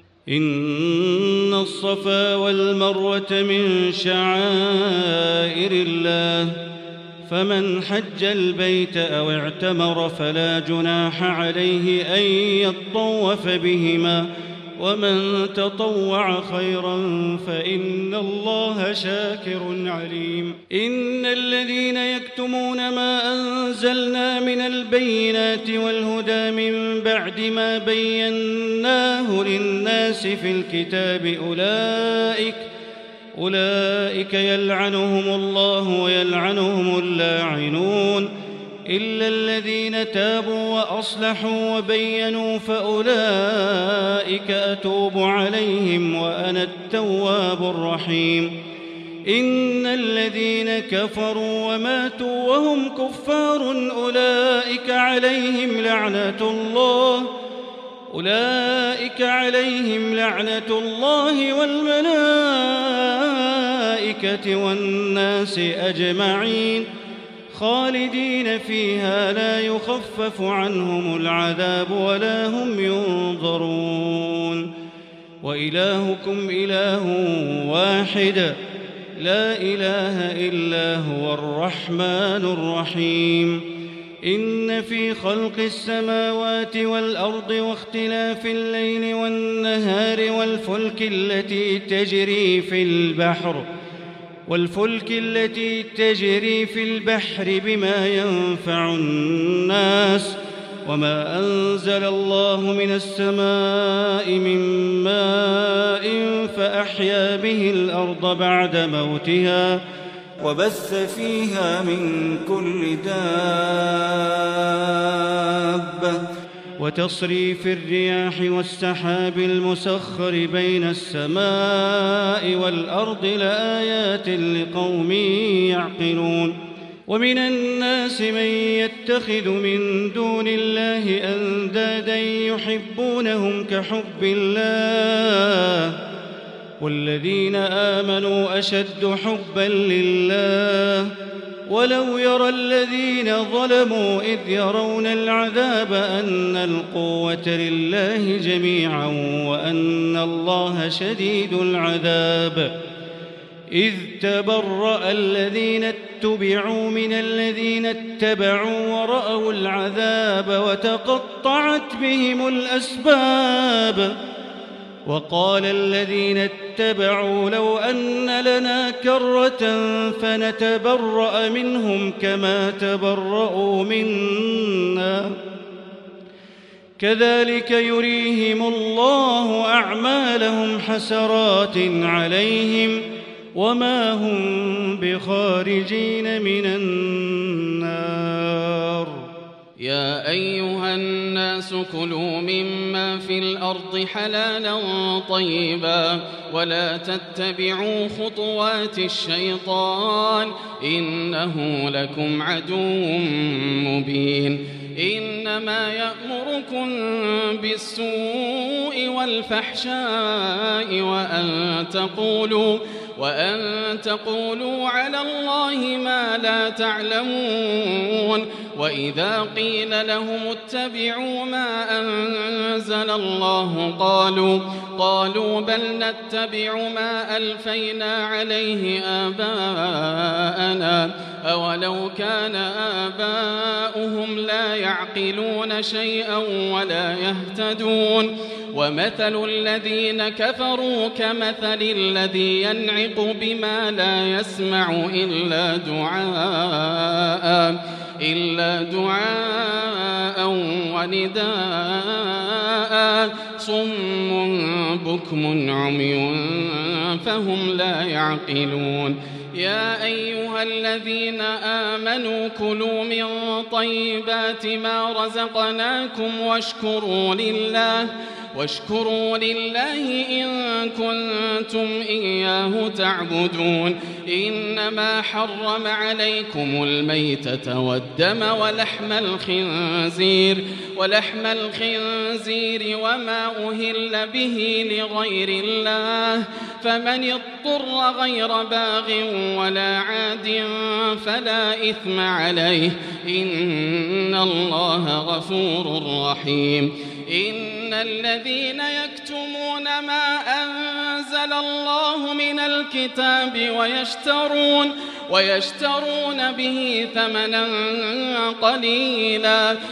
إن الصفا والمروة من شعائر الله فمن حج البيت أو اعتمر فلا جناح عليه أن يطوف بهما ومن تطوع خيرا فإن الله شاكر عليم إن الذين يكتمون ما أنزلنا من البينات والهدى من بعد ما بيناه للناس في الكتاب أولئك أولئك يلعنهم الله ويلعنهم اللاعنون إلا الذين تابوا وأصلحوا وبينوا فأولئك أتوب عليهم وأنا التواب الرحيم إن الذين كفروا وماتوا وهم كفار أولئك عليهم لعنة الله أولئك عليهم لعنة الله والملائكة والناس أجمعين خالدين فيها لا يخفف عنهم العذاب ولا هم ينظرون وإلهكم إله واحد لا إله إلا هو الرحمن الرحيم إن في خلق السماوات والأرض واختلاف الليل والنهار والفلك التي تجري في البحر والفلك التي تجري في البحر بما ينفع الناس وما أنزل الله من السماء من ماء فأحيا به الأرض بعد موتها وبث فيها من كل دابة وتصريف الرياح والسحاب المسخر بين السماء والأرض لآيات لقوم يعقلون ومن الناس من يتخذ من دون الله أندادا يحبونهم كحب الله والذين آمنوا أشد حبا لله ولو يرى الذين ظلموا إذ يرون العذاب أن القوة لله جميعا وأن الله شديد العذاب إذ تبرأ الذين اتبعوا من الذين اتبعوا ورأوا العذاب وتقطعت بهم الأسباب وقال الذين اتبعوا لو أن لنا كرة فنتبرأ منهم كما تبرأوا منا كذلك يريهم الله أعمالهم حسرات عليهم وما هم بخارجين من النار يا أيها الناس كلوا مما في الأرض حلالا طيبا ولا تتبعوا خطوات الشيطان إنه لكم عدو مبين إنما يأمركم بالسوء والفحشاء وأن تقولوا وأن تقولوا على الله ما لا تعلمون وإذا قيل لهم اتبعوا ما أنزل الله قالوا قالوا بل نتبع ما ألفينا عليه آباءنا أولو كان آباؤهم لا يعقلون شيئا ولا يهتدون ومثل الذين كفروا كمثل الذي ينعق بما لا يسمع إلا دعاء إلا دعاء ونداء صم بكم عمي فهم لا يعقلون يا أيها الذين آمنوا كلوا من طيبات ما رزقناكم واشكروا لله واشكروا لله إن كنتم إياه تعبدون إنما حرم عليكم الميتة والدم ولحم الخنزير ولحم الخنزير وما أهل به لغير الله فمن اضطر غير باغ ولا عاد فلا إثم عليه إن الله غفور رحيم إن الذين يكتمون ما أنزل الله من الكتاب ويشترون ويشترون به ثمنا قليلا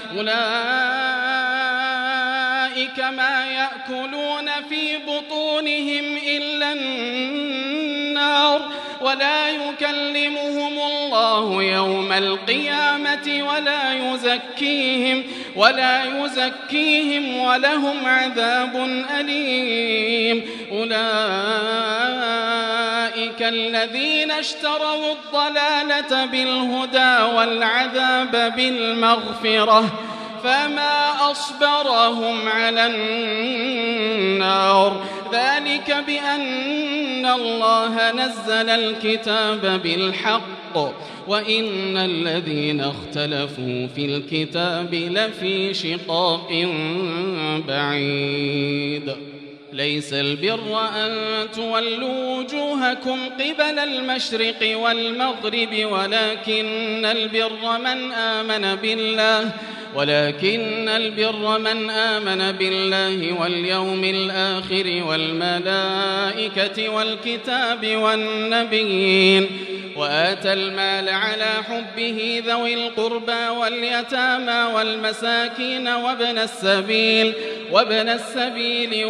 أولئك ما يأكلون في بطونهم إلا النار ولا يكلمهم الله يوم القيامة ولا يزكيهم ولا يزكيهم ولهم عذاب أليم أولئك الذين اشتروا الضلالة بالهدى والعذاب بالمغفرة فما أصبرهم على النار ذلك بأن الله نزل الكتاب بالحق وإن الذين اختلفوا في الكتاب لفي شقاق بعيد ليس البر أن تولوا وجوهكم قبل المشرق والمغرب ولكن البر من آمن بالله ولكن البر من آمن بالله واليوم الآخر والملائكة والكتاب والنبيين وآتى المال على حبه ذوي القربى واليتامى والمساكين وابن السبيل وابن السبيل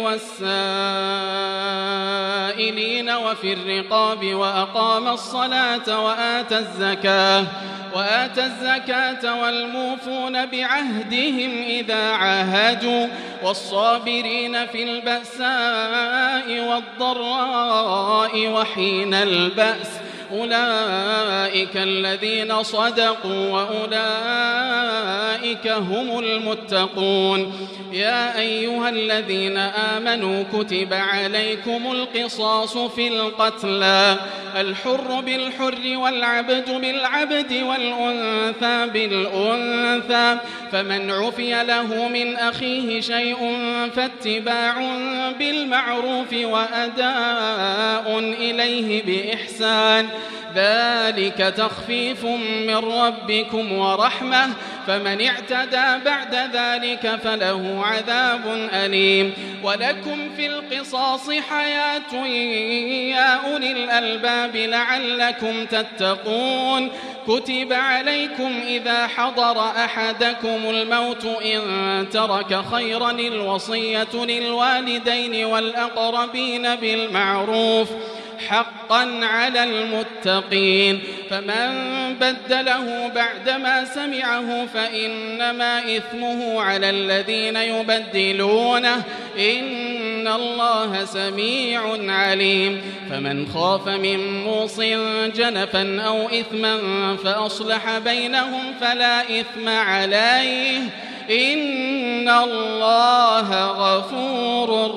والسائلين وفي الرقاب وأقام الصلاة وآتى الزكاة وآتى الزكاة والموفون بعهدهم إذا عاهدوا والصابرين في البأساء والضراء وحين البأس أولئك الذين صدقوا وأولئك هم المتقون. يا أيها الذين آمنوا كتب عليكم القصاص في القتلى الحر بالحر والعبد بالعبد والأنثى بالأنثى فمن عفي له من أخيه شيء فاتباع بالمعروف وأداء إليه بإحسان ذلك تخفيف من ربكم ورحمة فمن اعتدى بعد ذلك فله عذاب أليم. ولكم في القصاص حياة يا أولي الألباب لعلكم تتقون. كتب عليكم إذا حضر أحدكم الموت إن ترك خيرا الوصية للوالدين والأقربين بالمعروف حقا على المتقين. فمن بدله بعدما سمعه فإنما إثمه على الذين يبدلونه إن الله سميع عليم. فمن خاف من موص جنفا أو إثما فأصلح بينهم فلا إثم عليه إن الله غفور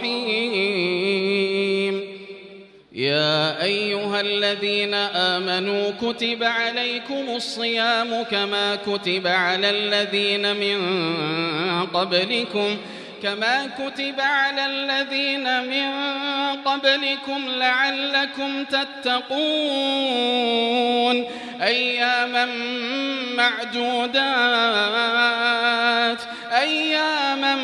رحيم. يا أيها الذين آمنوا كتب عليكم الصيام كما كتب على الذين من قبلكم كما كتب على الذين من قبلكم لعلكم تتقون أياما معدودات أياما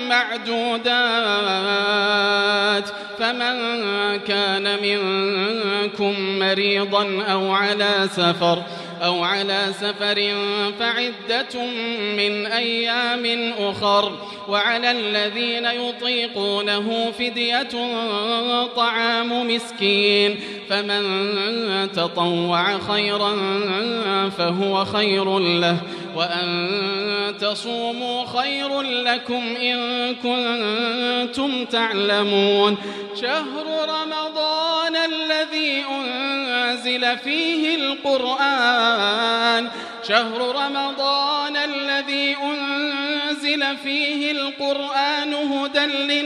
معدودات فمن كان منكم مريضا أو على سفر أو على سفر فعدة من أيام أخر وعلى الذين يطيقونه فدية طعام مسكين فمن تطوع خيرا فهو خير له وأن تصوموا خير لكم إن كنتم تعلمون. شهر رمضان الذي أنزل فيه القرآن شهر رمضان الذي أنزل فيه القرآن هدى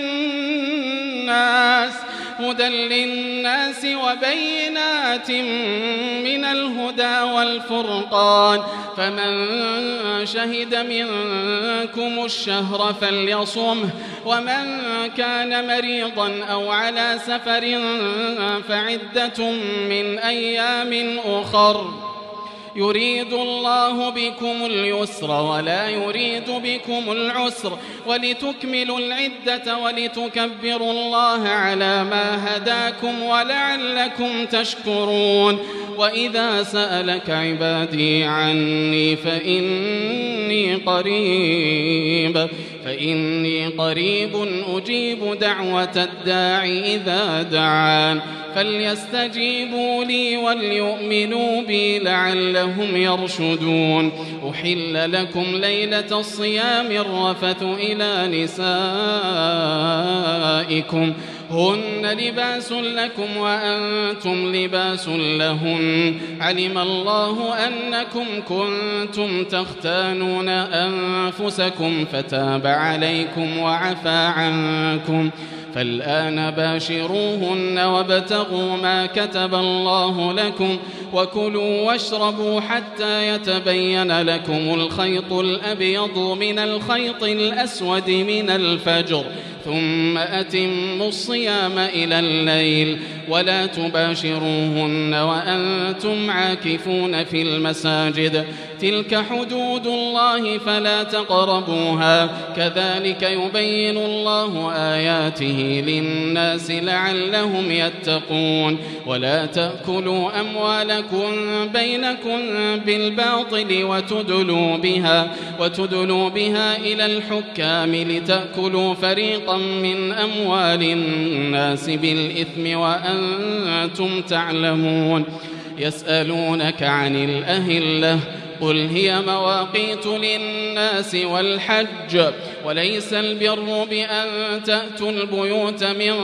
للناس هدى للناس وبينات من الهدى والفرقان فمن شهد منكم الشهر فليصمه ومن كان مريضا أو على سفر فعدة من أيام أخر يريد الله بكم اليسر ولا يريد بكم العسر ولتكملوا العدة ولتكبروا الله على ما هداكم ولعلكم تشكرون. وإذا سألك عبادي عني فإني قريب فإني قريب أجيب دعوة الداع إذا دعان فليستجيبوا لي وليؤمنوا بي لعلهم يرشدون. أحل لكم ليلة الصيام الرفث إلى نسائكم هن لباس لكم وأنتم لباس لهن علم الله أنكم كنتم تختانون أنفسكم فتاب عليكم وعفى عنكم فالآن باشروهن وابتغوا ما كتب الله لكم وكلوا واشربوا حتى يتبين لكم الخيط الأبيض من الخيط الأسود من الفجر ثم أتموا الصيام إلى الليل ولا تباشروهن وأنتم عاكفون في المساجد تلك حدود الله فلا تقربوها كذلك يبين الله آياته للناس لعلهم يتقون ولا تأكلوا أموالكم بينكم بالباطل وتدلوا بها, وتدلوا بها إلى الحكام لتأكلوا فريقا من أموال الناس بالإثم وأنتم تعلمون يسألونك عن الأهلة قل هي مواقيت للناس والحج وليس البر بأن تأتوا البيوت من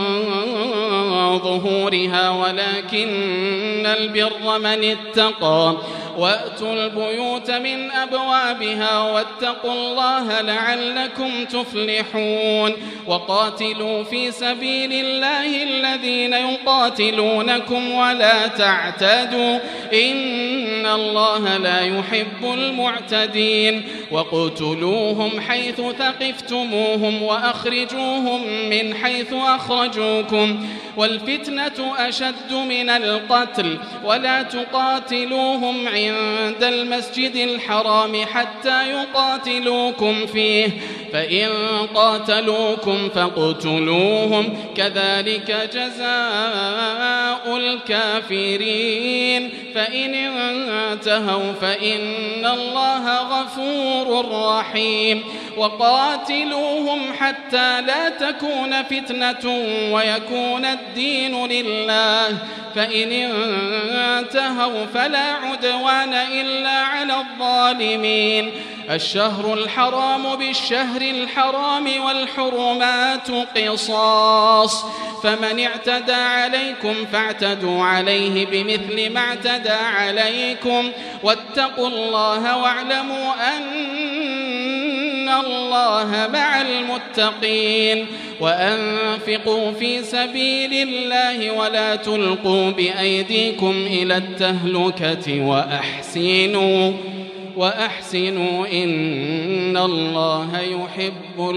ظهورها ولكن البر من اتقى وأتوا البيوت من أبوابها واتقوا الله لعلكم تفلحون وقاتلوا في سبيل الله الذين يقاتلونكم ولا تعتدوا إن الله لا يحب المعتدين وقتلوهم حيث ثقفتموهم وأخرجوهم من حيث أخرجوكم والفتنة أشد من القتل ولا تقاتلوهم عند المسجد الحرام حتى يقاتلوكم فيه فإن قاتلوكم فاقتلوهم كذلك جزاء الكافرين فإن انتهوا فإن الله غفور رحيم وقاتلوهم حتى لا تكون فتنة ويكون الدين لله فإن انتهوا فلا عدوان إلا على الظالمين الشهر الحرام بالشهر الحرام والحرمات قصاص فمن اعتدى عليكم فاعتدوا عليه بمثل ما اعتدى عليكم واتقوا الله واعلموا أن الله مع المتقين وأنفقوا في سبيل الله ولا تلقوا بأيديكم إلى التهلكة وأحسنوا وأحسنوا إن الله يحب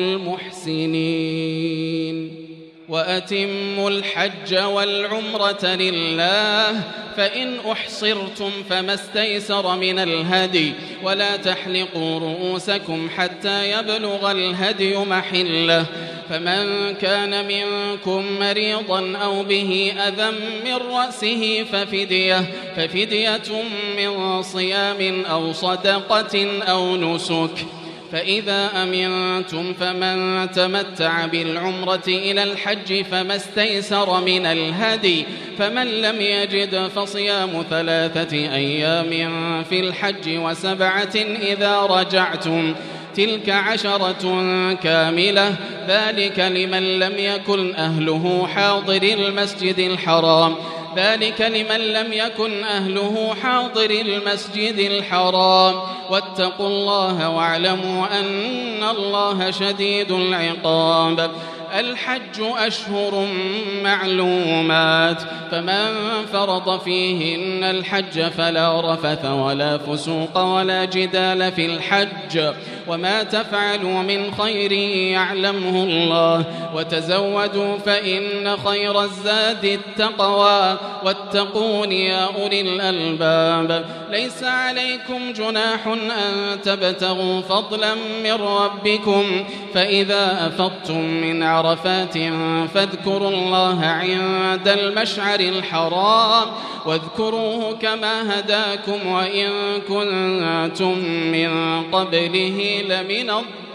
المحسنين وأتموا الحج والعمرة لله فإن أحصرتم فما استيسر من الهدي ولا تحلقوا رؤوسكم حتى يبلغ الهدي محله فمن كان منكم مريضا أو به أذى من رأسه ففدية, ففدية من صيام أو صدقة أو نسك فإذا أمنتم فمن تمتع بالعمرة إلى الحج فما استيسر من الهدي فمن لم يجد فصيام ثلاثة أيام في الحج وسبعة إذا رجعتم تلك عشرة كاملة ذلك لمن لم يكن أهله حاضر المسجد الحرام ذلك لمن لم يكن أهله حاضر المسجد الحرام واتقوا الله واعلموا أن الله شديد العقاب الحج أشهر معلومات فمن فرض فيهن الحج فلا رفث ولا فسوق ولا جدال في الحج وما تفعلوا من خير يعلمه الله وتزودوا فإن خير الزاد التقوى واتقون يا أولي الألباب ليس عليكم جناح أن تبتغوا فضلا من ربكم فإذا أفضتم من عرفات فاذكروا الله عند المشعر الحرام واذكروه كما هداكم وإن كنتم من قبله لمن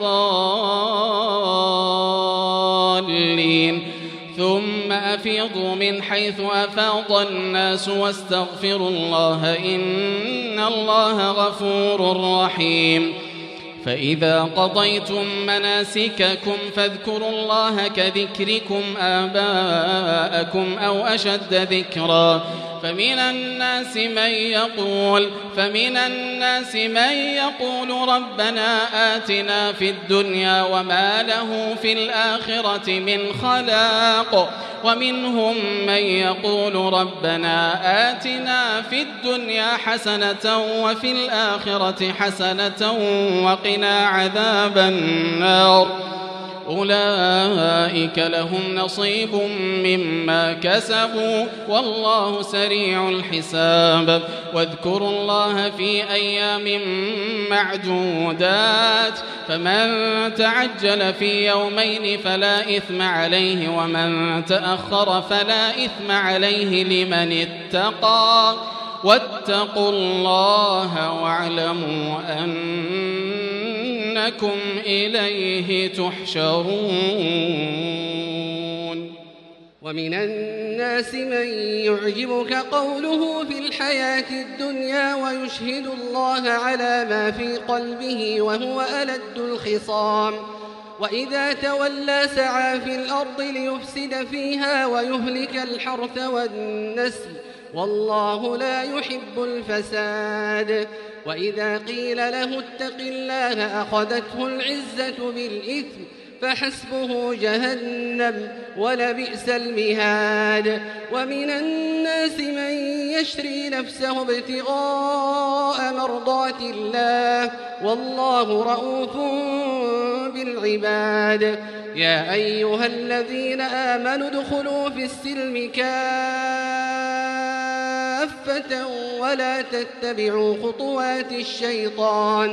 الضالين ثم أفيضوا من حيث أفاض الناس واستغفروا الله إن الله غفور رحيم فإذا قضيتم مناسككم فاذكروا الله كذكركم آباءكم أو أشد ذكرا فمن الناس من يقول فمن الناس من يقول ربنا آتنا في الدنيا وما له في الآخرة من خلاق ومنهم من يقول ربنا آتنا في الدنيا حسنة وفي الآخرة حسنة وقنا عذاب النار أولئك لهم نصيب مما كسبوا والله سريع الحساب. واذكروا الله في أيام معدودات فمن تعجل في يومين فلا إثم عليه ومن تأخر فلا إثم عليه لمن اتقى واتقوا الله واعلموا أنكم إليه تحشرون. ومن الناس من يعجبك قوله في الحياة الدنيا ويشهد الله على ما في قلبه وهو ألد الخصام وإذا تولى سعى في الأرض ليفسد فيها ويهلك الحرث والنسل والله لا يحب الفساد. وإذا قيل له اتق الله أخذته العزة بالإثم فحسبه جهنم ولبئس المهاد. ومن الناس من يشري نفسه ابتغاء مرضات الله والله رؤوف بالعباد. يا أيها الذين آمنوا ادخلوا في السلم كافة ولا تتبعوا خطوات الشيطان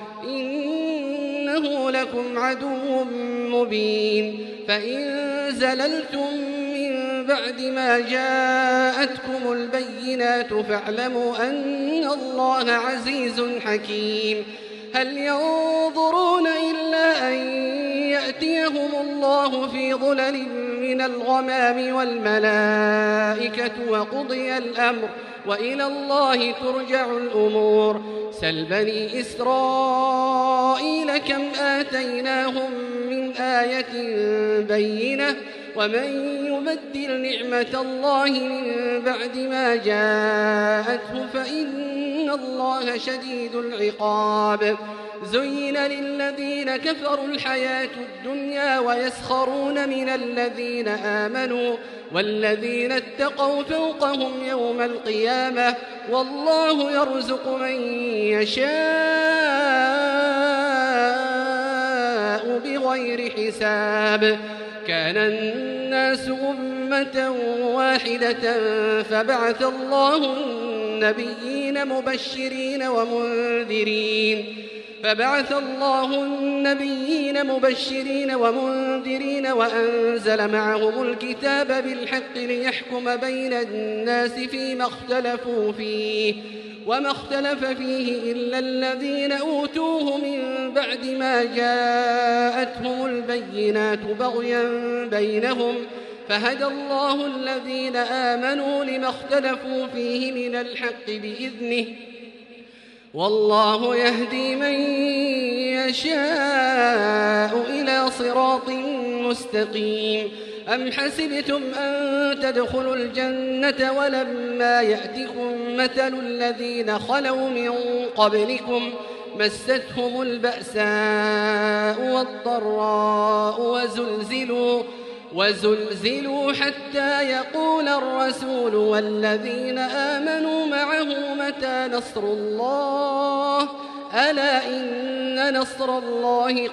إنه لكم عدو مبين. فإن زللتم من بعد ما جاءتكم البينات فاعلموا أن الله عزيز حكيم. هل ينظرون إلا أن يأتيهم الله في ظلل من الغمام والملائكة وقضي الأمر وإلى الله ترجع الأمور. سل بني إسرائيل كم آتيناهم من آية بينة ومن يبدل نعمة الله من بعد ما جاءته فإن الله شديد العقاب. زين للذين كفروا الحياة الدنيا ويسخرون من الذين آمنوا والذين اتقوا فوقهم يوم القيامة والله يرزق من يشاء بغير حساب. كان الناس أمة واحدة فبعث الله النبيين مبشرين ومنذرين فبعث الله النبيين مبشرين ومنذرين وأنزل معهم الكتاب بالحق ليحكم بين الناس فيما اختلفوا فيه وما اختلف فيه إلا الذين أوتوه من بعد ما جاءتهم البينات بغيا بينهم فهدى الله الذين آمنوا لما اختلفوا فيه من الحق بإذنه والله يهدي من يشاء إلى صراط مستقيم. أم حسبتم أن تدخلوا الجنة ولما يأتكم مثل الذين خلوا من قبلكم مستهم البأساء والضراء وزلزلوا وزلزلوا حتى يقول الرسول والذين آمنوا معه متى نصر الله ألا إن نصر الله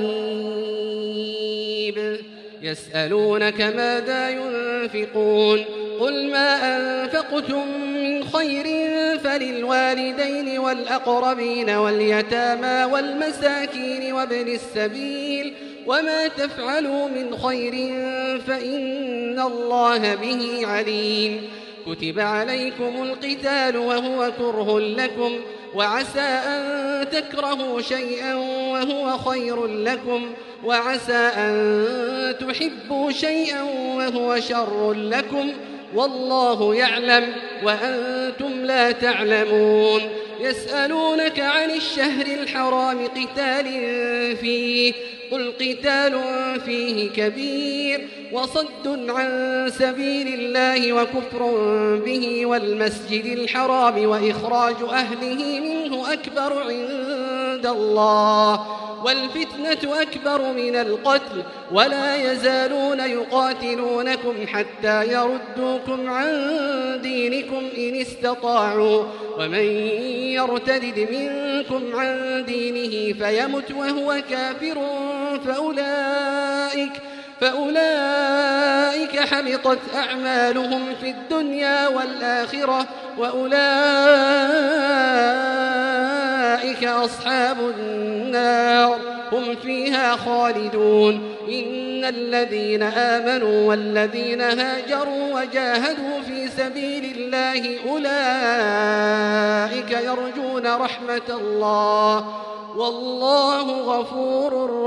قريب. يسألونك ماذا ينفقون قل ما أنفقتم من خير فللوالدين والأقربين واليتامى والمساكين وابن السبيل وما تفعلوا من خير فإن الله به عليم. كتب عليكم القتال وهو كره لكم وعسى أن تكرهوا شيئا وهو خير لكم وعسى أن تحبوا شيئا وهو شر لكم والله يعلم وأنتم لا تعلمون. يسألونك عن الشهر الحرام قتال فيه قل قتال فيه كبير وصد عن سبيل الله وكفر به والمسجد الحرام وإخراج أهله منه أكبر عند الله والفتنة أكبر من القتل ولا يزالون يقاتلونكم حتى يردوكم عن دينكم إن استطاعوا ومن يرتد منكم عن دينه فيمت وهو كافر فأولئك, فأولئك حبطت أعمالهم في الدنيا والآخرة وأولئك أصحاب النار هم فيها خالدون. إن الذين آمنوا والذين هاجروا وجاهدوا في سبيل الله أولئك يرجون رحمة الله والله غفور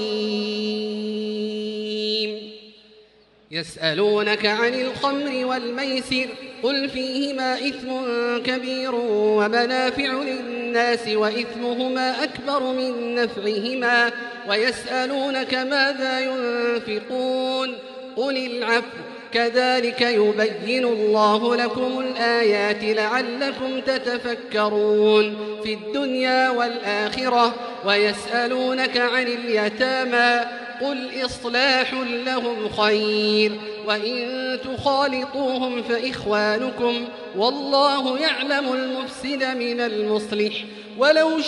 رحيم. يسألونك عن الخمر والميسر قل فيهما إثم كبير ومنافع للناس وإثمهما أكبر من نفعهما ويسألونك ماذا ينفقون قل العفو كذلك يبين الله لكم الآيات لعلكم تتفكرون في الدنيا والآخرة. ويسألونك عن اليتامى قل إصلاح لهم خير وإن تخالطوهم فإخوانكم والله يعلم المفسد من المصلح ولو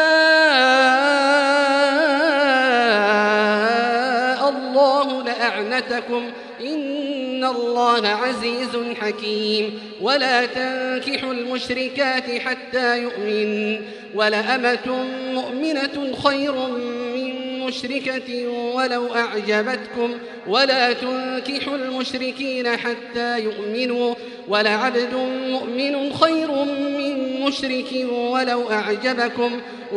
شاء الله لأعنتكم إن الله عزيز حكيم. ولا تنكحوا المشركات حتى يؤمن ولأمة مؤمنة خير من مشركة ولو أعجبتكم ولا تنكحوا المشركين حتى يؤمنوا ولعبد مؤمن خير من مشرك ولو أعجبكم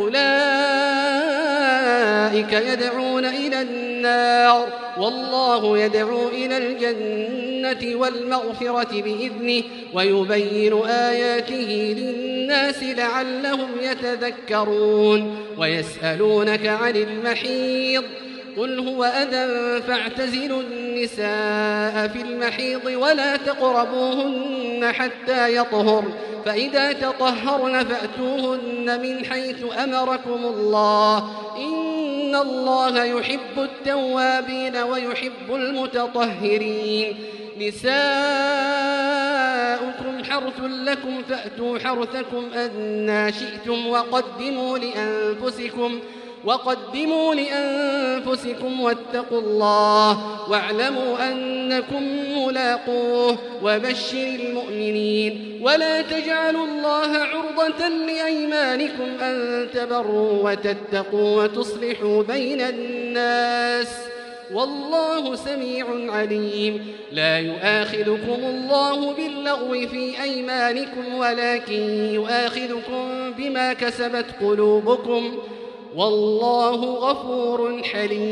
أولئك يدعون إلى النار والله يدعو إلى الجنة والمغفرة بإذنه ويبين آياته للناس لعلهم يتذكرون. ويسألونك عن المحيض قل هو أذى فاعتزلوا النساء في المحيض ولا تقربوهن حتى يطهر فإذا تطهرن فأتوهن من حيث أمركم الله إن الله يحب التوابين ويحب المتطهرين. نساؤكم حرث لكم فأتوا حرثكم أنى شئتم وقدموا لأنفسكم وقدموا لأنفسكم واتقوا الله واعلموا أنكم ملاقوه وبشر المؤمنين. ولا تجعلوا الله عرضة لأيمانكم أن تبروا وتتقوا وتصلحوا بين الناس والله سميع عليم. لا يؤاخذكم الله باللغو في أيمانكم ولكن يؤاخذكم بما كسبت قلوبكم والله غفور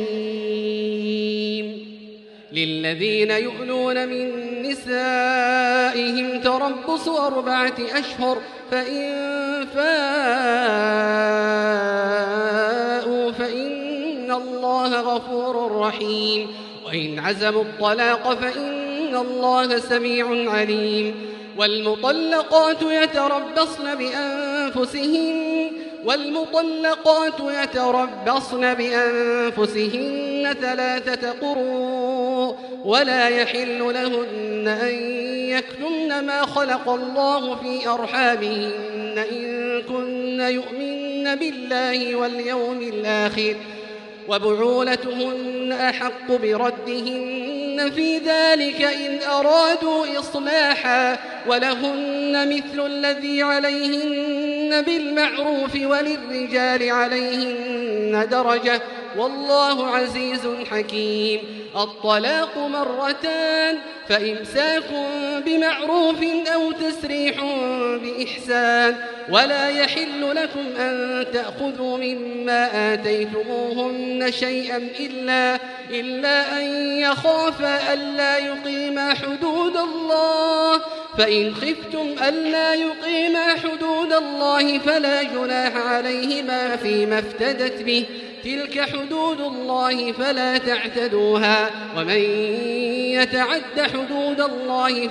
حليم. للذين يؤلون من نسائهم تربص أربعة أشهر فإن فاءوا فإن الله غفور رحيم. وإن عزموا الطلاق فإن الله سميع عليم. والمطلقات يتربصن بأنفسهن والمطلقات يتربصن بأنفسهن ثلاثة قروء ولا يحل لهن أن يكتمن ما خلق الله في أرحامهن إن كن يؤمن بالله واليوم الآخر وبعولتهن أحق بردهن في ذلك إن أرادوا إصلاحا ولهن مثل الذي عليهن بالمعروف وللرجال عليهن درجة والله عزيز حكيم. الطلاق مرتان فإمساك بمعروف أو تسريح بإحسان ولا يحل لكم أن تأخذوا مما آتيتموهن شيئا إلا, إلا أن يخافا ألا يقيما حدود الله فإن خفتم ألا يقيما حدود الله فلا جناح عليهما فيما افتدت به تلك حدود الله فلا تعتدوها ومن يتعد حدود الله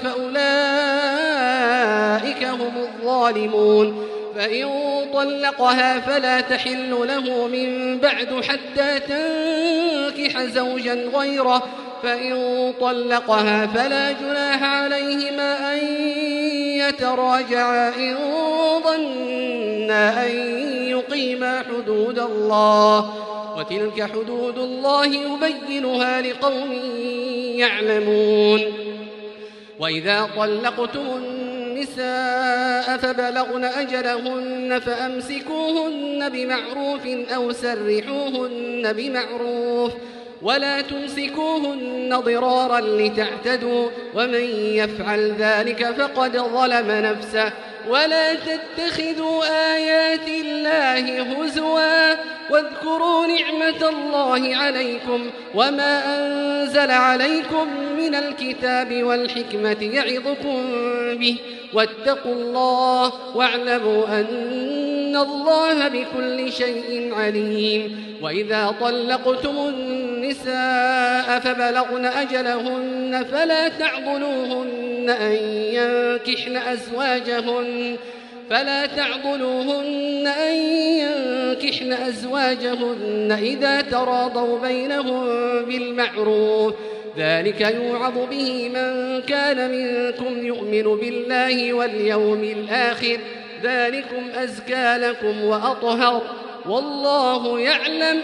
فأولئك هم الظالمون. فإن طلقها فلا تحل له من بعد حتى تنكح زوجا غيره فإن طلقها فلا جناح عليهما أن يتراجعا إن ظنا أن يقيما حدود الله وتلك حدود الله يبينها لقوم يعلمون. وإذا طلقتم النساء فبلغن أجلهن فأمسكوهن بمعروف أو سرحوهن بمعروف ولا تمسكوهن ضرارا لتعتدوا ومن يفعل ذلك فقد ظلم نفسه. ولا تتخذوا آيات الله هزوا واذكروا نعمة الله عليكم وما أنزل عليكم من الكتاب والحكمة يعظكم به واتقوا الله واعلموا أن الله بكل شيء عليم. وإذا طلقتم النساء فبلغن أجلهن فلا تعضلوهن أن ينكحن أزواجهن فلا تعضلوهن أن ينكحن أزواجهن إذا تراضوا بينهم بالمعروف ذلك يوعظ به من كان منكم يؤمن بالله واليوم الآخر ذلكم أزكى لكم وأطهر والله يعلم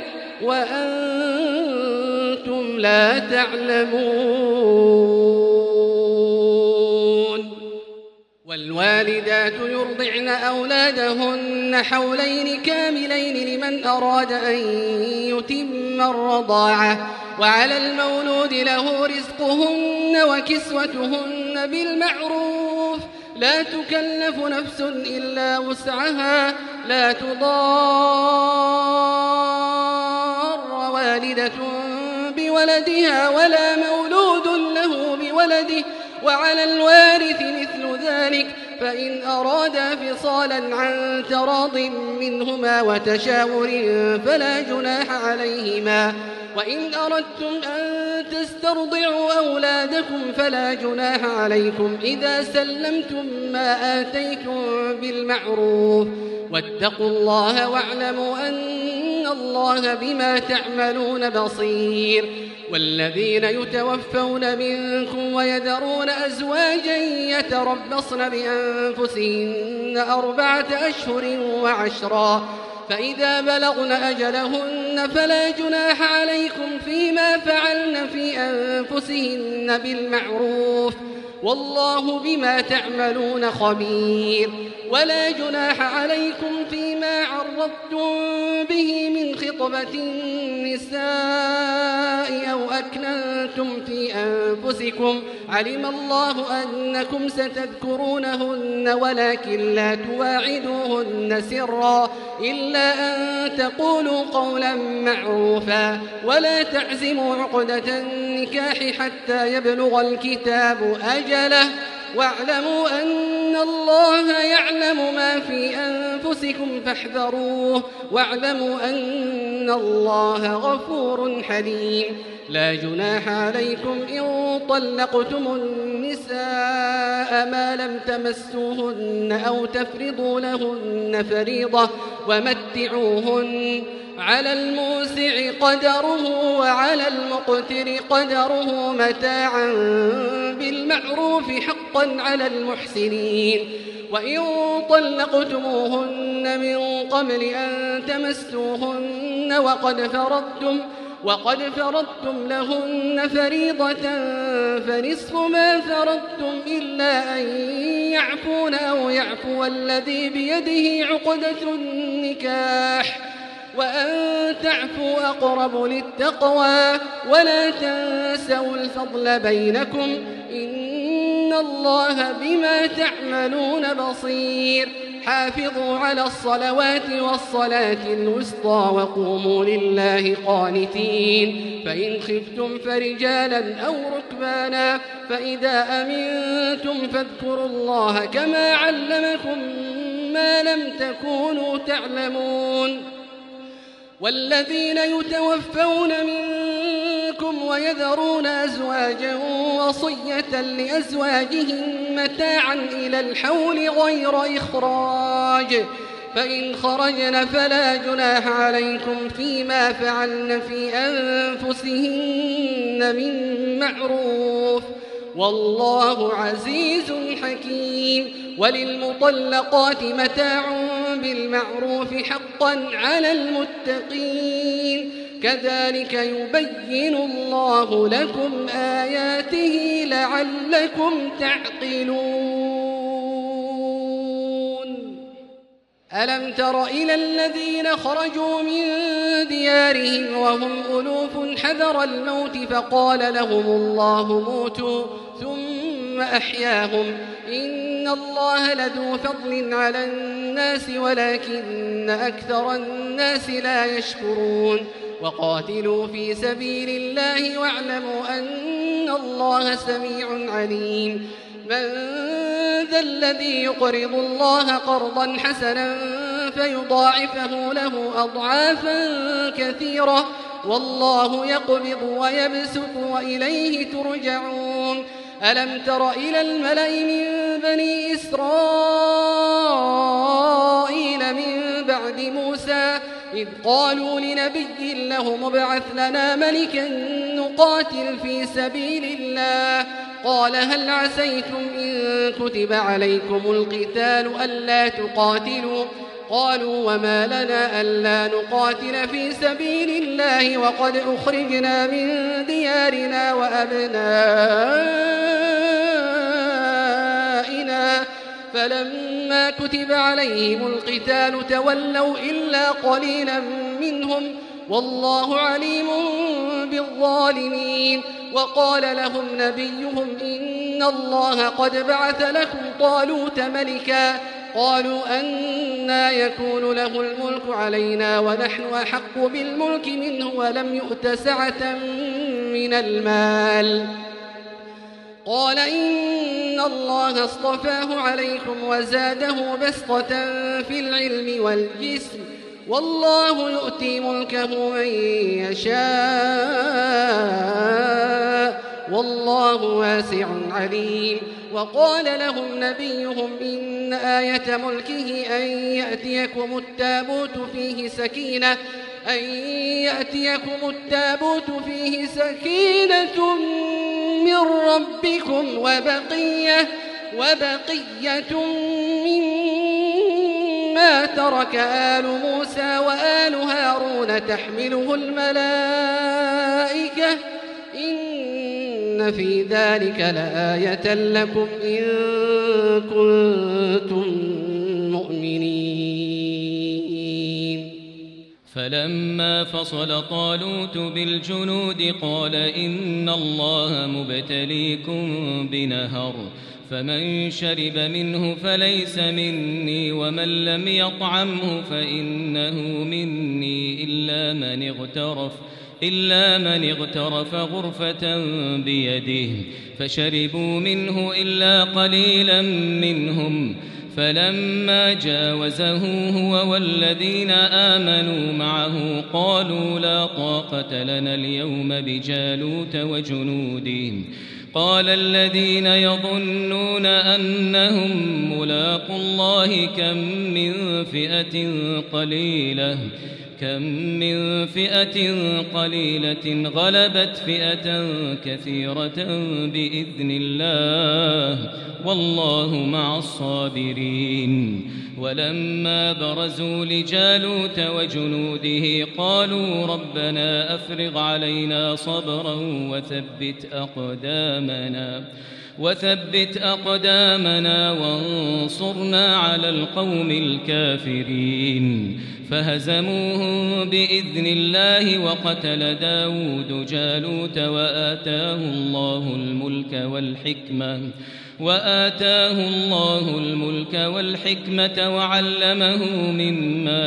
وأنتم لا تعلمون. والوالدات يرضعن أولادهن حولين كاملين لمن أراد أن يتم الرضاعة وعلى المولود له رزقهن وكسوتهن بالمعروف لا تكلف نفس إلا وسعها لا تضار والدة بولدها ولا مولود له بولده وعلى الوارث مثل ذلك فإن أرادا فصالا عن تراض منهما وتشاور فلا جناح عليهما. وإن أردتم أن تسترضعوا أولادكم فلا جناح عليكم إذا سلمتم ما آتيتم بالمعروف واتقوا الله واعلموا أن الله بما تعملون بصير. والذين يتوفون منكم ويذرون أزواجا يتربصن بأنفسهن أربعة أشهر وعشرا فإذا بلغن أجلهن فلا جناح عليكم فيما فعلن في أنفسهن بالمعروف والله بما تعملون خبير. ولا جناح عليكم فيما عرضتم به من خطبة النساء أو أكننتم في أنفسكم علم الله أنكم ستذكرونهن ولكن لا تواعدوهن سرا إلا أن تقولوا قولا معروفا ولا تعزموا عقدة النكاح حتى يبلغ الكتاب أجله واعلموا أن الله يعلم ما في أنفسكم فاحذروه واعلموا أن الله غفور حليم. لا جناح عليكم إن طلقتم النساء ما لم تمسوهن أو تفرضوا لهن فريضة ومتعوهن على الموسع قدره وعلى المقتر قدره متاعا بالمعروف حقا على المحسنين. وإن طلقتموهن من قبل أن تمسوهن وقد فرضتم وقد فرضتم لهن فريضة فنصف ما فرضتم إلا أن يعفون أو يعفو الذي بيده عقدة النكاح وأن تعفوا أقرب للتقوى ولا تنسوا الفضل بينكم إن الله بما تعملون بصير. حافظوا على الصلوات والصلاة الوسطى وقوموا لله قانتين. فإن خفتم فرجالا أو ركبانا فإذا أمنتم فاذكروا الله كما علمكم ما لم تكونوا تعلمون. والذين يتوفون منكم ويذرون أزواجا وصية لأزواجهم متاعا إلى الحول غير إخراج فإن خرجن فلا جناح عليكم فيما فعلن في أنفسهن من معروف والله عزيز حكيم. وللمطلقات متاع بالمعروف حقا على المتقين كذلك يبين الله لكم آياته لعلكم تعقلون. ألم تر إلى الذين خرجوا من ديارهم وهم ألوف حذر الموت فقال لهم الله موتوا ثم أحياهم إن الله لذو فضل على الناس ولكن أكثر الناس لا يشكرون. وقاتلوا في سبيل الله واعلموا أن الله سميع عليم. من ذا الذي يقرض الله قرضا حسنا فيضاعفه له أضعافا كثيرة والله يقبض ويبسط وإليه ترجعون. ألم تر إلى الملأ من بني إسرائيل من بعد موسى إذ قالوا لنبي له مبعث لنا ملكا نقاتل في سبيل الله قال هل عسيتم إن كتب عليكم القتال ألا تقاتلوا قالوا وما لنا ألا نقاتل في سبيل الله وقد أخرجنا من ديارنا وأبنائنا فلما كتب عليهم القتال تولوا إلا قليلا منهم والله عليم بالظالمين. وقال لهم نبيهم إن الله قد بعث لكم طالوت ملكا قالوا أنى يكون له الملك علينا ونحن أحق بالملك منه ولم يؤت سعة من المال قال إن الله اصطفاه عليكم وزاده بسطة في العلم والجسم والله يؤتي ملكه من يشاء والله واسع عليم. وقال لهم نبيهم إن آية ملكه أن يأتيكم التابوت فيه سكينة أن يأتيكم التابوت فيه سكينة من ربكم وبقية وبقية مما ترك آل موسى وآل هارون تحمله الملائكة إن في ذلك لآية لكم إن كنتم مؤمنين. فلما فصل طالوت بالجنود قال إن الله مبتليكم بنهر فمن شرب منه فليس مني ومن لم يطعمه فإنه مني إلا من اغترف إلا من اغترف غرفة بيده فشربوا منه إلا قليلا منهم فلما جاوزه هو والذين آمنوا معه قالوا لا طاقة لنا اليوم بجالوت وجنوده قال الذين يظنون أنهم ملاقوا الله كم من فئة قليلة كم من فئة قليلة غلبت فئة كثيرة بإذن الله والله مع الصابرين. ولما برزوا لجالوت وجنوده قالوا ربنا أفرغ علينا صبرا وثبت أقدامنا وثبت أقدامنا وانصرنا على القوم الكافرين فهزموهم بإذن الله وقتل داود جالوت وآتاه الله الملك والحكمة وآتاه الله الملك والحكمة وعلمه مما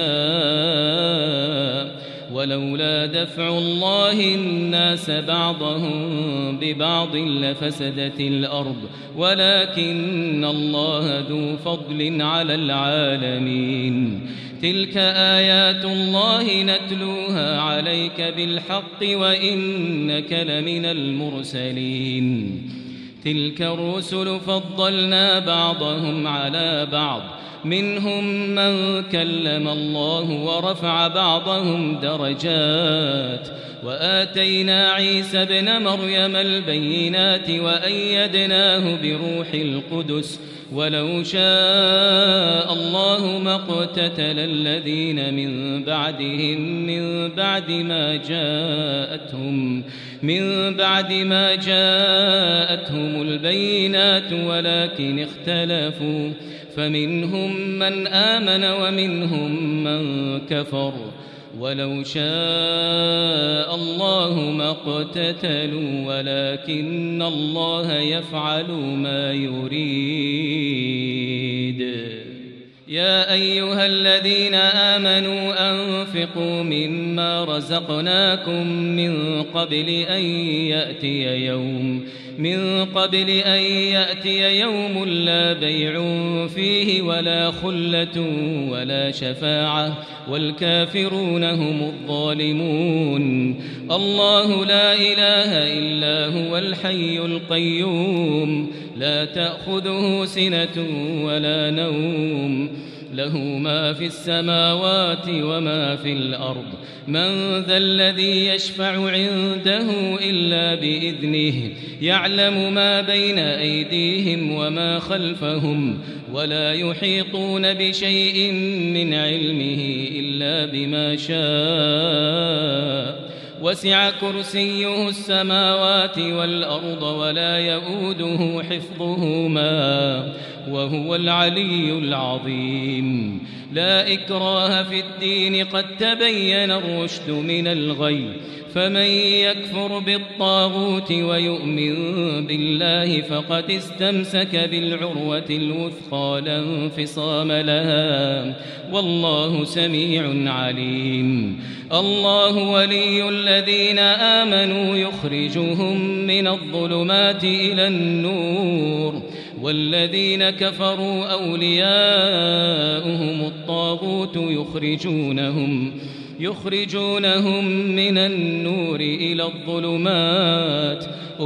يشاء ولولا دفع الله الناس بعضهم ببعض لفسدت الأرض ولكن الله ذو فضل على العالمين. تلك آيات الله نتلوها عليك بالحق وإنك لمن المرسلين. تلك الرسل فضلنا بعضهم على بعض منهم من كلم الله ورفع بعضهم درجات وآتينا عيسى ابن مريم البينات وأيدناه بروح القدس ولو شاء الله ما اقتتل الذين من بعدهم من بعد ما جاءتهم من بعد ما جاءتهم البينات ولكن اختلفوا فمنهم من آمن ومنهم من كفر ولو شاء الله ما اقتتلوا ولكن الله يفعل ما يريد. يا أيها الذين آمنوا أنفقوا مما رزقناكم من قبل أن يأتي يوم من قبل أن يأتي يوم لا بيع فيه ولا خلة ولا شفاعة والكافرون هم الظالمون. الله لا إله إلا هو الحي القيوم لا تأخذه سنة ولا نوم له ما في السماوات وما في الأرض من ذا الذي يشفع عنده إلا بإذنه يعلم ما بين أيديهم وما خلفهم ولا يحيطون بشيء من علمه إلا بما شاء وسع كرسيه السماوات والأرض ولا يؤوده حفظهما وهو العلي العظيم. لا إكراه في الدين قد تبين الرشد من الغي فمن يكفر بالطاغوت ويؤمن بالله فقد استمسك بالعروة الوثقى لا انفصام لها والله سميع عليم. الله ولي الذين آمنوا يخرجهم من الظلمات إلى النور والذين كفروا أولياؤهم الطاغوت يخرجونهم يخرجونهم من النور إلى الظلمات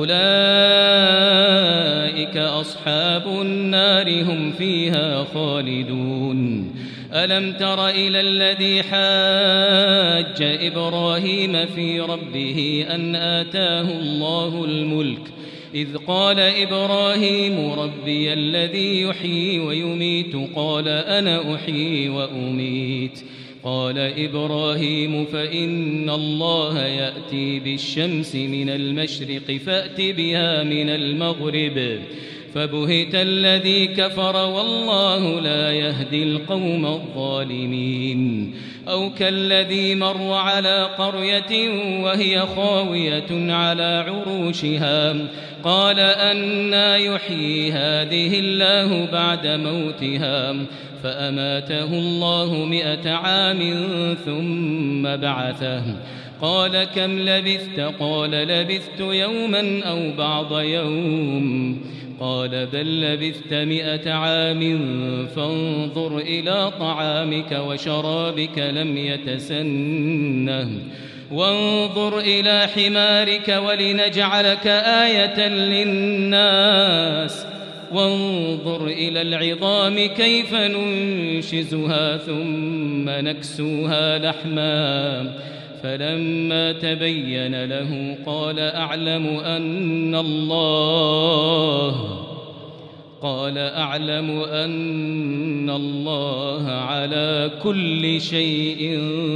أولئك أصحاب النار هم فيها خالدون. ألم تر إلى الذي حاج إبراهيم في ربه أن آتاه الله الملك إذ قال إبراهيم ربي الذي يحيي ويميت قال أنا أحيي وأميت قال إبراهيم فإن الله يأتي بالشمس من المشرق فأت بها من المغرب فبهت الذي كفر والله لا يهدي القوم الظالمين. أو كالذي مر على قرية وهي خاوية على عروشها قال أنى يحيي هذه الله بعد موتها فأماته الله مئة عام ثم بعثه قال كم لبثت قال لبثت يوما أو بعض يوم قال بل لبثت مئة عام فانظر إلى طعامك وشرابك لم يتسنه وانظر إلى حمارك ولنجعلك آية للناس وانظر إلى العظام كيف ننشزها ثم نكسوها لحما فلما تبين له قال أعلم أن الله قال أعلم أن الله على كل شيء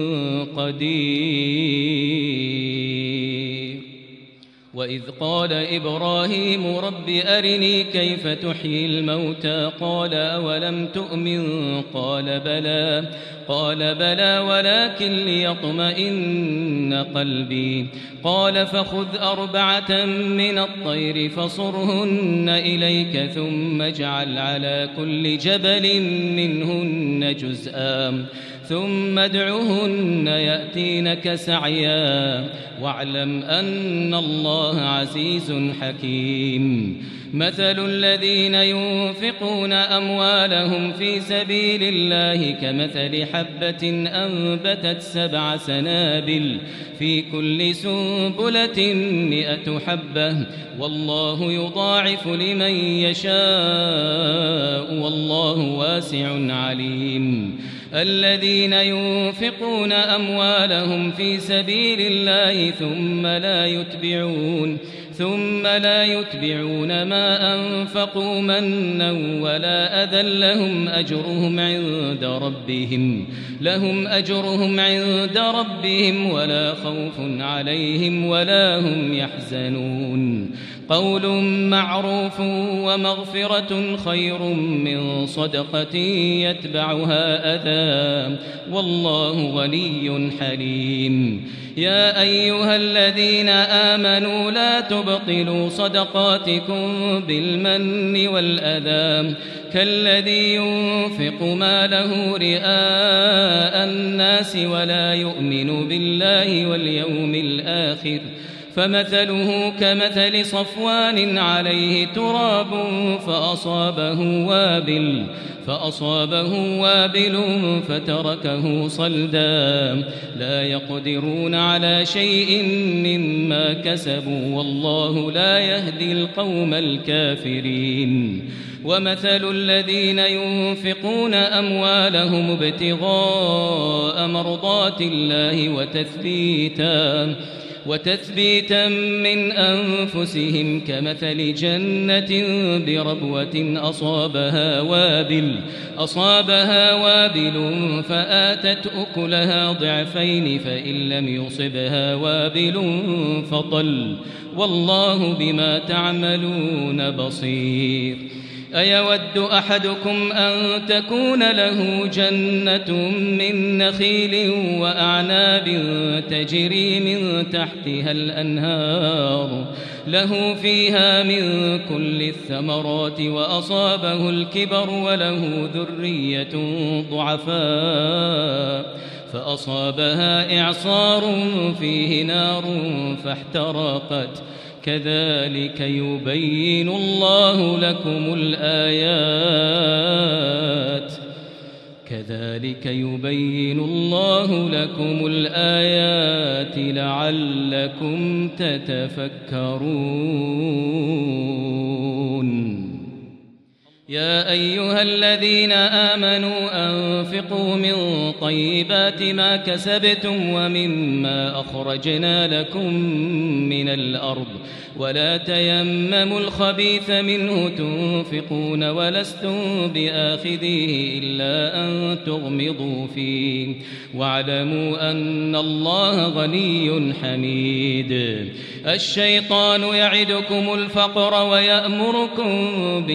قدير. وإذ قال إبراهيم رب أرني كيف تحيي الموتى قال أولم تؤمن قال بلى قال بلى ولكن ليطمئن قلبي قال فخذ أربعة من الطير فصرهن إليك ثم اجعل على كل جبل منهن جزءا ثم ادعهن يأتينك سعيا واعلم أن الله عزيز حكيم. مثل الذين ينفقون أموالهم في سبيل الله كمثل حبة أنبتت سبع سنابل في كل سنبلة مئة حبة والله يضاعف لمن يشاء والله واسع عليم. الذين ينفقون أموالهم في سبيل الله ثم لا يتبعون ثم لا يتبعون ما أنفقوا منا ولا أذى لهم أجرهم عند ربهم لهم أجرهم عند ربهم ولا خوف عليهم ولا هم يحزنون. قول معروف ومغفرة خير من صدقة يتبعها أذى والله غني حليم. يا أيها الذين آمنوا لا تبطلوا صدقاتكم بالمن والأذى كالذي ينفق ماله رئاء الناس ولا يؤمن بالله واليوم الآخر فمثله كمثل صفوان عليه تراب فأصابه وابل فأصابه وابل فتركه صلدا لا يقدرون على شيء مما كسبوا والله لا يهدي القوم الكافرين. ومثل الذين ينفقون أموالهم ابتغاء مرضات الله وتثبيتا وتثبيتا من أنفسهم كمثل جنة بربوة أصابها وابل أصابها وابل فآتت أكلها ضعفين فإن لم يصبها وابل فطل والله بما تعملون بصير. أيود أحدكم أن تكون له جنة من نخيل وأعناب تجري من تحتها الأنهار له فيها من كل الثمرات وأصابه الكبر وله ذرية ضعفاء فأصابها إعصار فيه نار فاحترقت كذلك يبين الله لكم الآيات كذلك يبين الله لكم الآيات لعلكم تتفكرون. يا أيها الذين آمنوا أنفقوا من طيبات ما كسبتم ومما أخرجنا لكم من الأرض ولا تيمموا الخبيث منه تنفقون ولستم بآخذيه إلا أن تغمضوا فيه واعلموا أن الله غني حميد. الشيطان يعدكم الفقر ويأمركم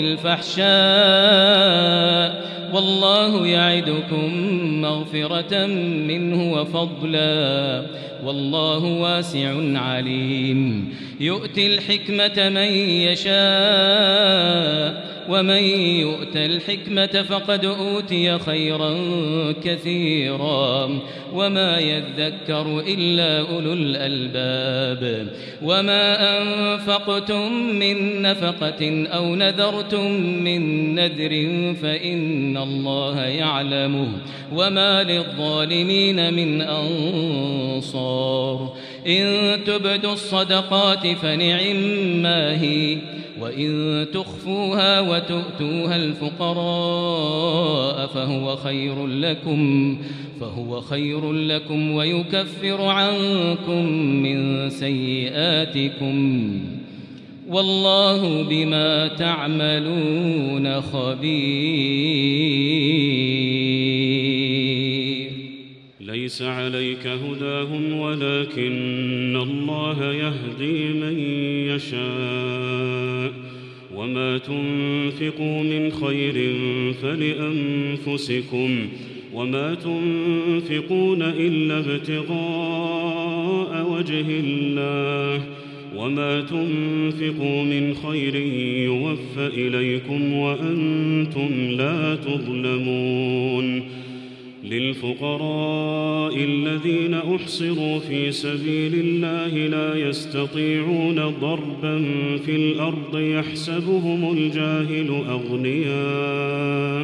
بالفحشاء والله يعدكم مغفرة منه وفضلا والله واسع عليم. يؤتي الحكمة من يشاء ومن يؤت الحكمة فقد أوتي خيرا كثيرا وما يذكر إلا أولو الألباب. وما أنفقتم من نفقة أو نذرتم من نذر فإن الله يعلمه وما للظالمين من أنصار. إن تبدوا الصدقات فنعما هي وإن تخفوها وتؤتوها الفقراء فهو خير لكم فهو خير لكم ويكفر عنكم من سيئاتكم والله بما تعملون خبير. ليس عليك هداهم ولكن الله يهدي من يشاء وما تنفقوا من خير فلأنفسكم وما تنفقون إلا ابتغاء وجه الله وما تنفقوا من خير يوفى إليكم وأنتم لا تظلمون. للفقراء الذين أحصروا في سبيل الله لا يستطيعون ضربا في الأرض يحسبهم الجاهل أغنياء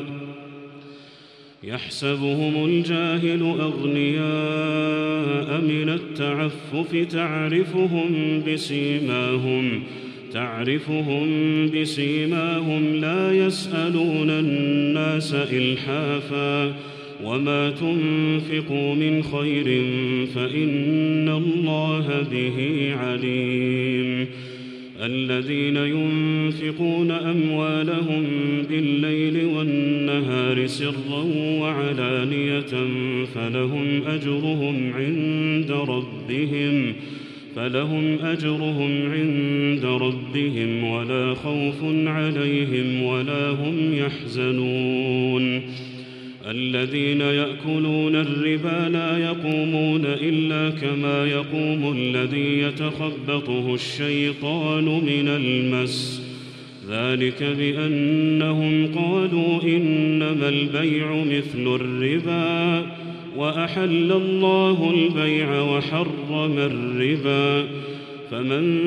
يحسبهم الجاهل أغنياء من التعفف تعرفهم بسيماهم تعرفهم بسيماهم لا يسألون الناس إلحافا وما تنفقوا من خير فإن الله به عليم الذين ينفقون أموالهم بالليل والنهار سرا وعلانية فلهم أجرهم عند ربهم فلهم أجرهم عند ربهم ولا خوف عليهم ولا هم يحزنون الذين يأكلون الربا لا يقومون إلا كما يقوم الذي يتخبطه الشيطان من المس ذلك بأنهم قالوا إنما البيع مثل الربا وأحل الله البيع وحرم الربا فمن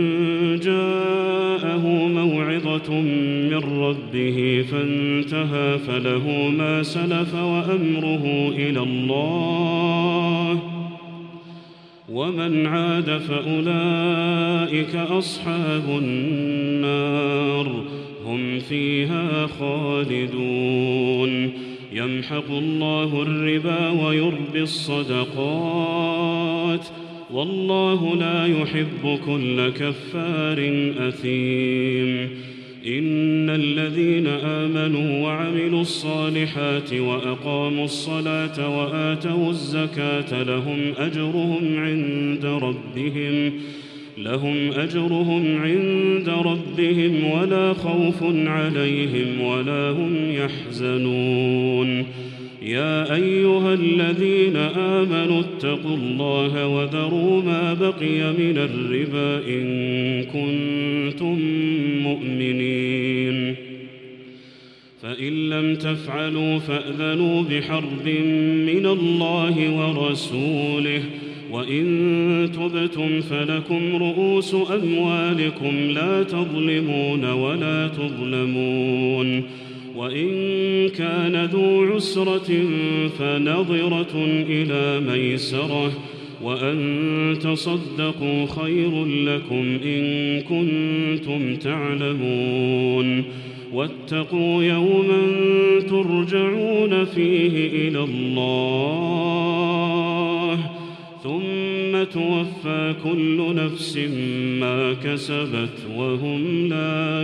جاءه موعظة من ربه فانتهى فله ما سلف وأمره إلى الله ومن عاد فأولئك أصحاب النار هم فيها خالدون يمحق الله الربا ويربي الصدقات والله لا يحب كل كفار أثيم إن الذين آمنوا وعملوا الصالحات وأقاموا الصلاة وآتوا الزكاة لهم أجرهم عند ربهم لهم أجرهم عند ربهم ولا خوف عليهم ولا هم يحزنون يا أيها الذين آمنوا اتقوا الله وذروا ما بقي من الربا إن كنتم مؤمنين فإن لم تفعلوا فأذنوا بحرب من الله ورسوله وإن تبتم فلكم رؤوس أموالكم لا تظلمون ولا تظلمون وإن كان ذو عسرة فنظرة إلى ميسرة وأن تصدقوا خير لكم إن كنتم تعلمون واتقوا يوما ترجعون فيه إلى الله ثم توفى كل نفس ما كسبت وهم لا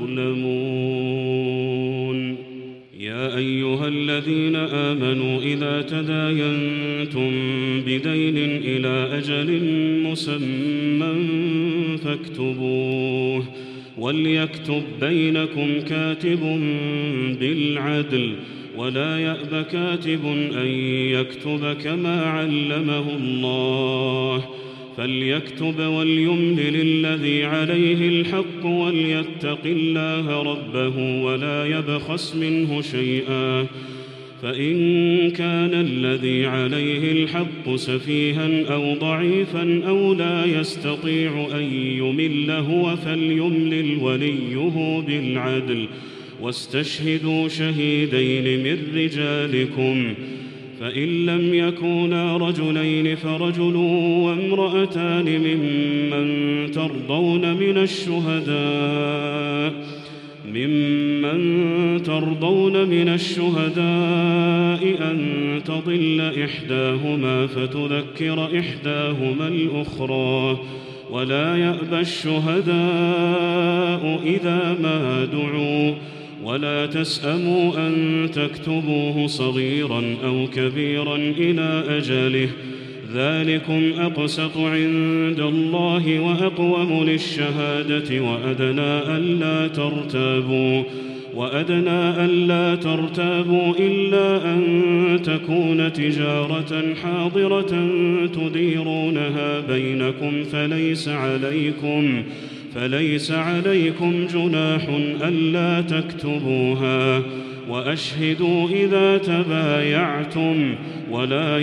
يظلمون يا أيها الذين آمنوا إذا تداينتم بدين إلى أجل مسمى فاكتبوه وليكتب بينكم كاتب بالعدل ولا يأب كاتب أن يكتب كما علمه الله فليكتب وليملل الذي عليه الحق وليتق الله ربه ولا يبخس منه شيئا فإن كان الذي عليه الحق سفيها أو ضعيفا أو لا يستطيع أن يمل هو فليملل وليه بالعدل واستشهدوا شهيدين من رجالكم فإن لم يكونا رجلين فرجل وامرأتان ممن ترضون من الشهداء ممن ترضون من الشهداء أن تضل إحداهما فتذكر إحداهما الأخرى ولا يأبى الشهداء إذا ما دعوا ولا تسأموا أن تكتبوه صغيرا أو كبيرا إلى أجله ذلكم أقسط عند الله وأقوم للشهادة وأدنى ألا ترتابوا وأدنى ألا ترتابوا إلا أن تكون تجارة حاضرة تديرونها بينكم فليس عليكم فليس عليكم جناح ألا تكتبوها وأشهدوا إذا تبايعتم ولا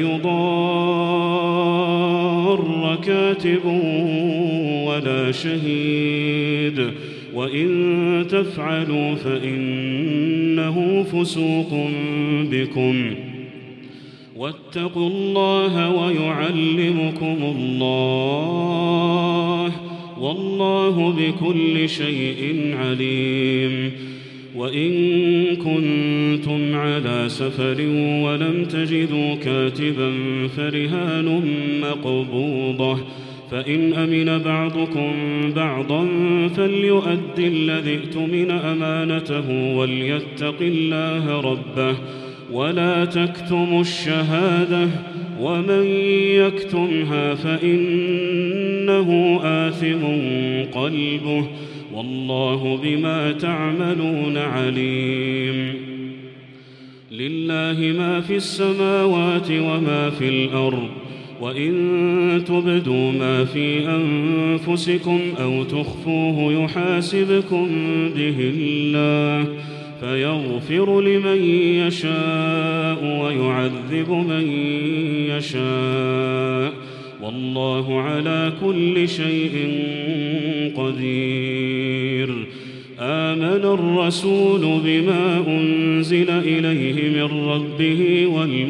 يضار كاتب ولا شهيد وإن تفعلوا فإنه فسوق بكم واتقوا الله ويعلمكم الله والله بكل شيء عليم. وإن كنتم على سفر ولم تجدوا كاتبا فرهان مقبوضة فإن أمن بعضكم بعضا فليؤد الذي ائتمن أمانته وليتق الله ربه ولا تكتموا الشهادة ومن يكتمها فإنه آثم قلبه والله بما تعملون عليم. لله ما في السماوات وما في الأرض وإن تبدوا ما في أنفسكم أو تخفوه يحاسبكم به الله فيغفر لمن يشاء ويعذب من يشاء والله على كل شيء قدير. آمن الرسول بما أنزل إليه من ربه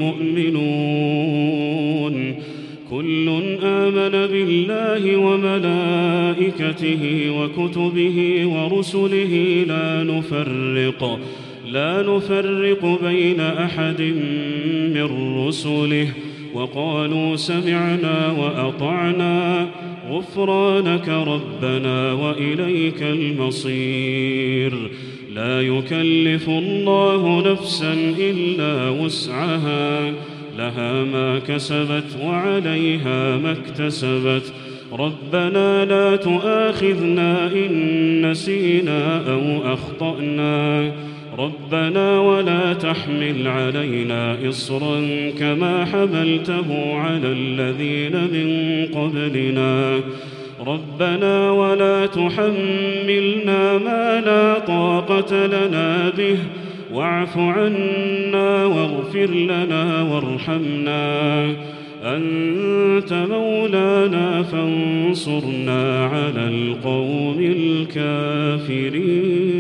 والمؤمنون كل آمن بالله وملائكته وكتبه ورسله لا نفرق لا نفرق بين أحد من رسله وقالوا سمعنا وأطعنا غفرانك ربنا وإليك المصير. لا يكلف الله نفسا إلا وسعها لها ما كسبت وعليها ما اكتسبت ربنا لا تؤاخذنا إن نسينا أو أخطأنا ربنا ولا تحمل علينا إصرا كما حملته على الذين من قبلنا ربنا ولا تحملنا ما لا طاقة لنا به واعف عنا واغفر لنا وارحمنا أنت مولانا فانصرنا على القوم الكافرين.